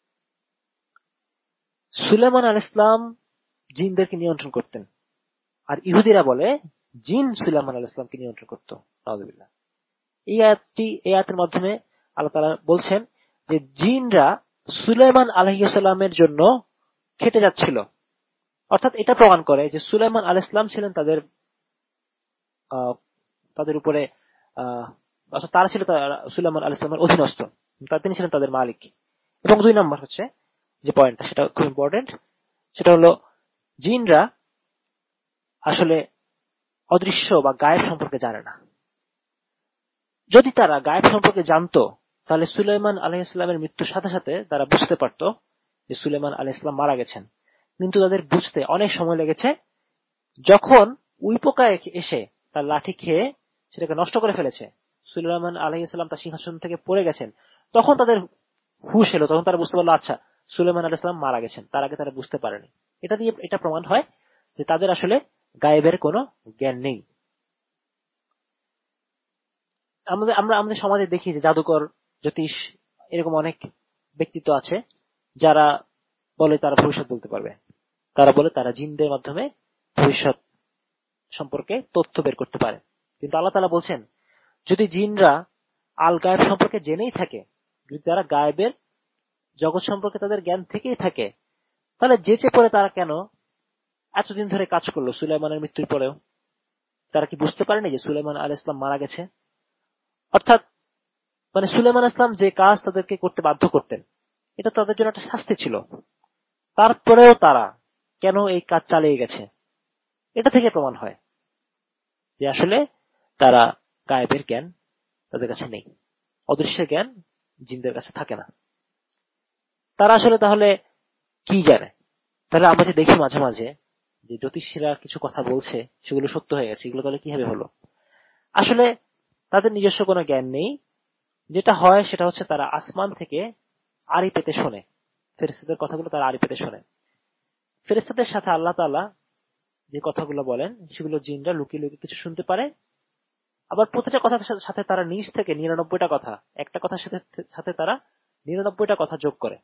সুলাইমান আলাইহিস সালাম জিনদেরকে নিয়ন্ত্রণ করতেন, আর ইহুদিরা বলে জিন সুলাইমান আলাইহিস সালামকে নিয়ন্ত্রণ করত। নাউযুবিল্লাহ। এই আয়াতের মাধ্যমে আল্লাহ তাআলা বলছেন যে জিনরা সুলাইমান আলাইহিস সালামের জন্য খেটে যাচ্ছিল। অর্থাৎ এটা প্রমাণ করে যে সুলাইমান আলাইহিস সালাম ছিলেন তাদের উপরে, অর্থাৎ তারা ছিল সুলাইমান আলাইহিস সালামের অধীনস্থ, তিনি ছিলেন তাদের মালিক। এবং দুই নম্বর হচ্ছে যে পয়েন্টটা, সেটা খুব ইম্পর্টেন্ট, সেটা হলো জিনরা আসলে অদৃশ্য বা গায়েব সম্পর্কে জানে না। যদি তারা গায়েব সম্পর্কে জানতো তাহলে সুলাইমান আলাইহিস সালামের মৃত্যুর সাথে সাথে তারা বুঝতে পারতো যে সুলাইমান আলাইহিস সালাম মারা গেছেন। কিন্তু তাদের বুঝতে অনেক সময় লেগেছে। যখন উই পোকা এসে তার লাঠি খেয়ে সেটাকে নষ্ট করে ফেলেছে, সুলাইমান আলাইহিস সালাম তার সিংহাসন থেকে পড়ে গেছেন, তখন তাদের হুঁশ এলো, তখন তারা বুঝতে পারলো আচ্ছা সুলাইমান আলাইহিস সালাম মারা গেছেন। তার আগে তারা বুঝতে পারেনি। এটা প্রমাণ হয় যে তাদের আসলে গায়েবের কোনো জ্ঞান নেই। আমাদের সমাজে দেখি যে জাদুকর, জ্যোতিষ, এরকম অনেক ব্যক্তিত্ব আছে যারা বলে তারা ভবিষ্যৎ বলতে পারবে। তারা বলে তারা জিনদের মাধ্যমে ভবিষ্যৎ সম্পর্কে তথ্য বের করতে পারে। কিন্তু আল্লাহ তাআলা বলছেন, যদি জিনরা আল গায়েব সম্পর্কে জেনেই থাকে, যদি তারা গায়েবের জগৎ সম্পর্কে তাদের জ্ঞান থেকেই থাকে, তাহলে যেচে পড়ে তারা কেন এতদিন ধরে কাজ করলো সুলাইমানের মৃত্যুর পরেও? তারা কি বুঝতে পারেনি যে সুলাইমান আলাইহিস সালাম মারা গেছে? অর্থাৎ সুলাইমান আলাইহিস সালাম যে কাজ তাদেরকে করতে বাধ্য করতেন, এটা তাদের জন্য একটা শাস্তি ছিল। তারপরেও তারা কেন এই কাজ চালিয়ে গেছে? এটা থেকে প্রমাণ হয় যে আসলে তারা গায়েবের জ্ঞান তাদের কাছে নেই, অদৃশ্য জ্ঞান জিনদের কাছে থাকে না। তারা আসলে তাহলে কি জানে? তাহলে আমরা যে দেখি মাঝে মাঝে যে জ্যোতিষীরা কিছু কথা বলছে সেগুলো সত্য হয়ে গেছে, এগুলো তাহলে কিভাবে হলো? আসলে তাদের নিজস্ব কোনো জ্ঞান নেই। যেটা হয় সেটা হচ্ছে তারা আসমান থেকে আড়ি পেতে শোনে, ফেরেশতাদের কথাগুলো তারা আড়ি পেতে শোনে। ফেরেশতাদের সাথে আল্লাহ তাআলা যে কথাগুলো বলেন সেগুলো জিনরা লুকিয়ে লুকিয়ে কিছু শুনতে পারে। আবার প্রতিটা কথার সাথে তারা নিজ থেকে 99টা কথা, একটা কথার সাথে তারা 99টা কথা যোগ করে,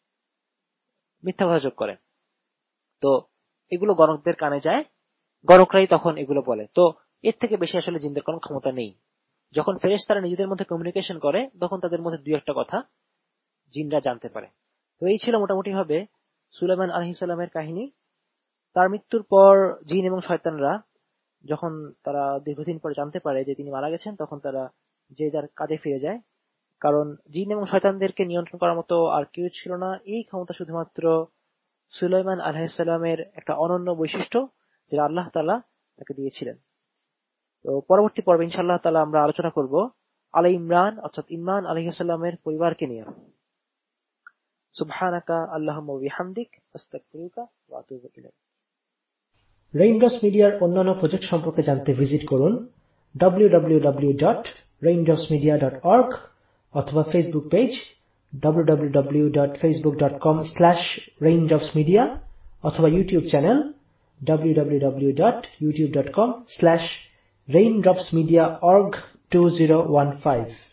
মিথ্যা কথা যোগ করে। তো এগুলো গণকদের কানে যায়, গণকরাই তখন এগুলো বলে। তো এর থেকে বেশি আসলে জিনদের কোনো ক্ষমতা নেই। যখন ফেরেশতারা নিজেদের মধ্যে কমিউনিকেশন করে তখন তাদের মধ্যে দুই একটা কথা জিনরা জানতে পারে। তো এই ছিল মোটামুটি ভাবে সুলাইমান আলাইহিস সালামের কাহিনী। তার মৃত্যুর পর জিন এবং শয়তানরা যখন তারা দীর্ঘদিন পর জানতে পারে যে তিনি মারা গেছেন, তখন তারা যে যার কাজে ফিরে যায়। কারণ জিন এবং শয়তানদেরকে নিয়ন্ত্রণ করার মতো আর কেউ ছিল না। এই ক্ষমতা শুধুমাত্র সুলাইমান আলাইহিস সালামের একটা অনন্য বৈশিষ্ট্য, যেটা আল্লাহ তাআলা তাকে দিয়েছিলেন। তো পরবর্তী পর্বে ইনশাআল্লাহ তাআলা আমরা আলোচনা করব আলে ইমরান, অর্থাৎ ইমরান আলাইহিস সালামের পরিবারকে নিয়ে। সুবহানাকা আল্লাহুম্মা ওয়া বিহামদিক, আস্তাগফিরুকা ওয়া আতুবু ইলাইক। রেইনড্রপস মিডিয়ার অন্যান্য প্রজেক্ট সম্পর্কে জানতে ভিজিট করুন www.raindropsmedia.org অথবা ফেসবুক পেজ www.facebook.com/raindropsmedia অথবা ইউটিউব চ্যানেল www.youtube.com/raindropsmediaorg2015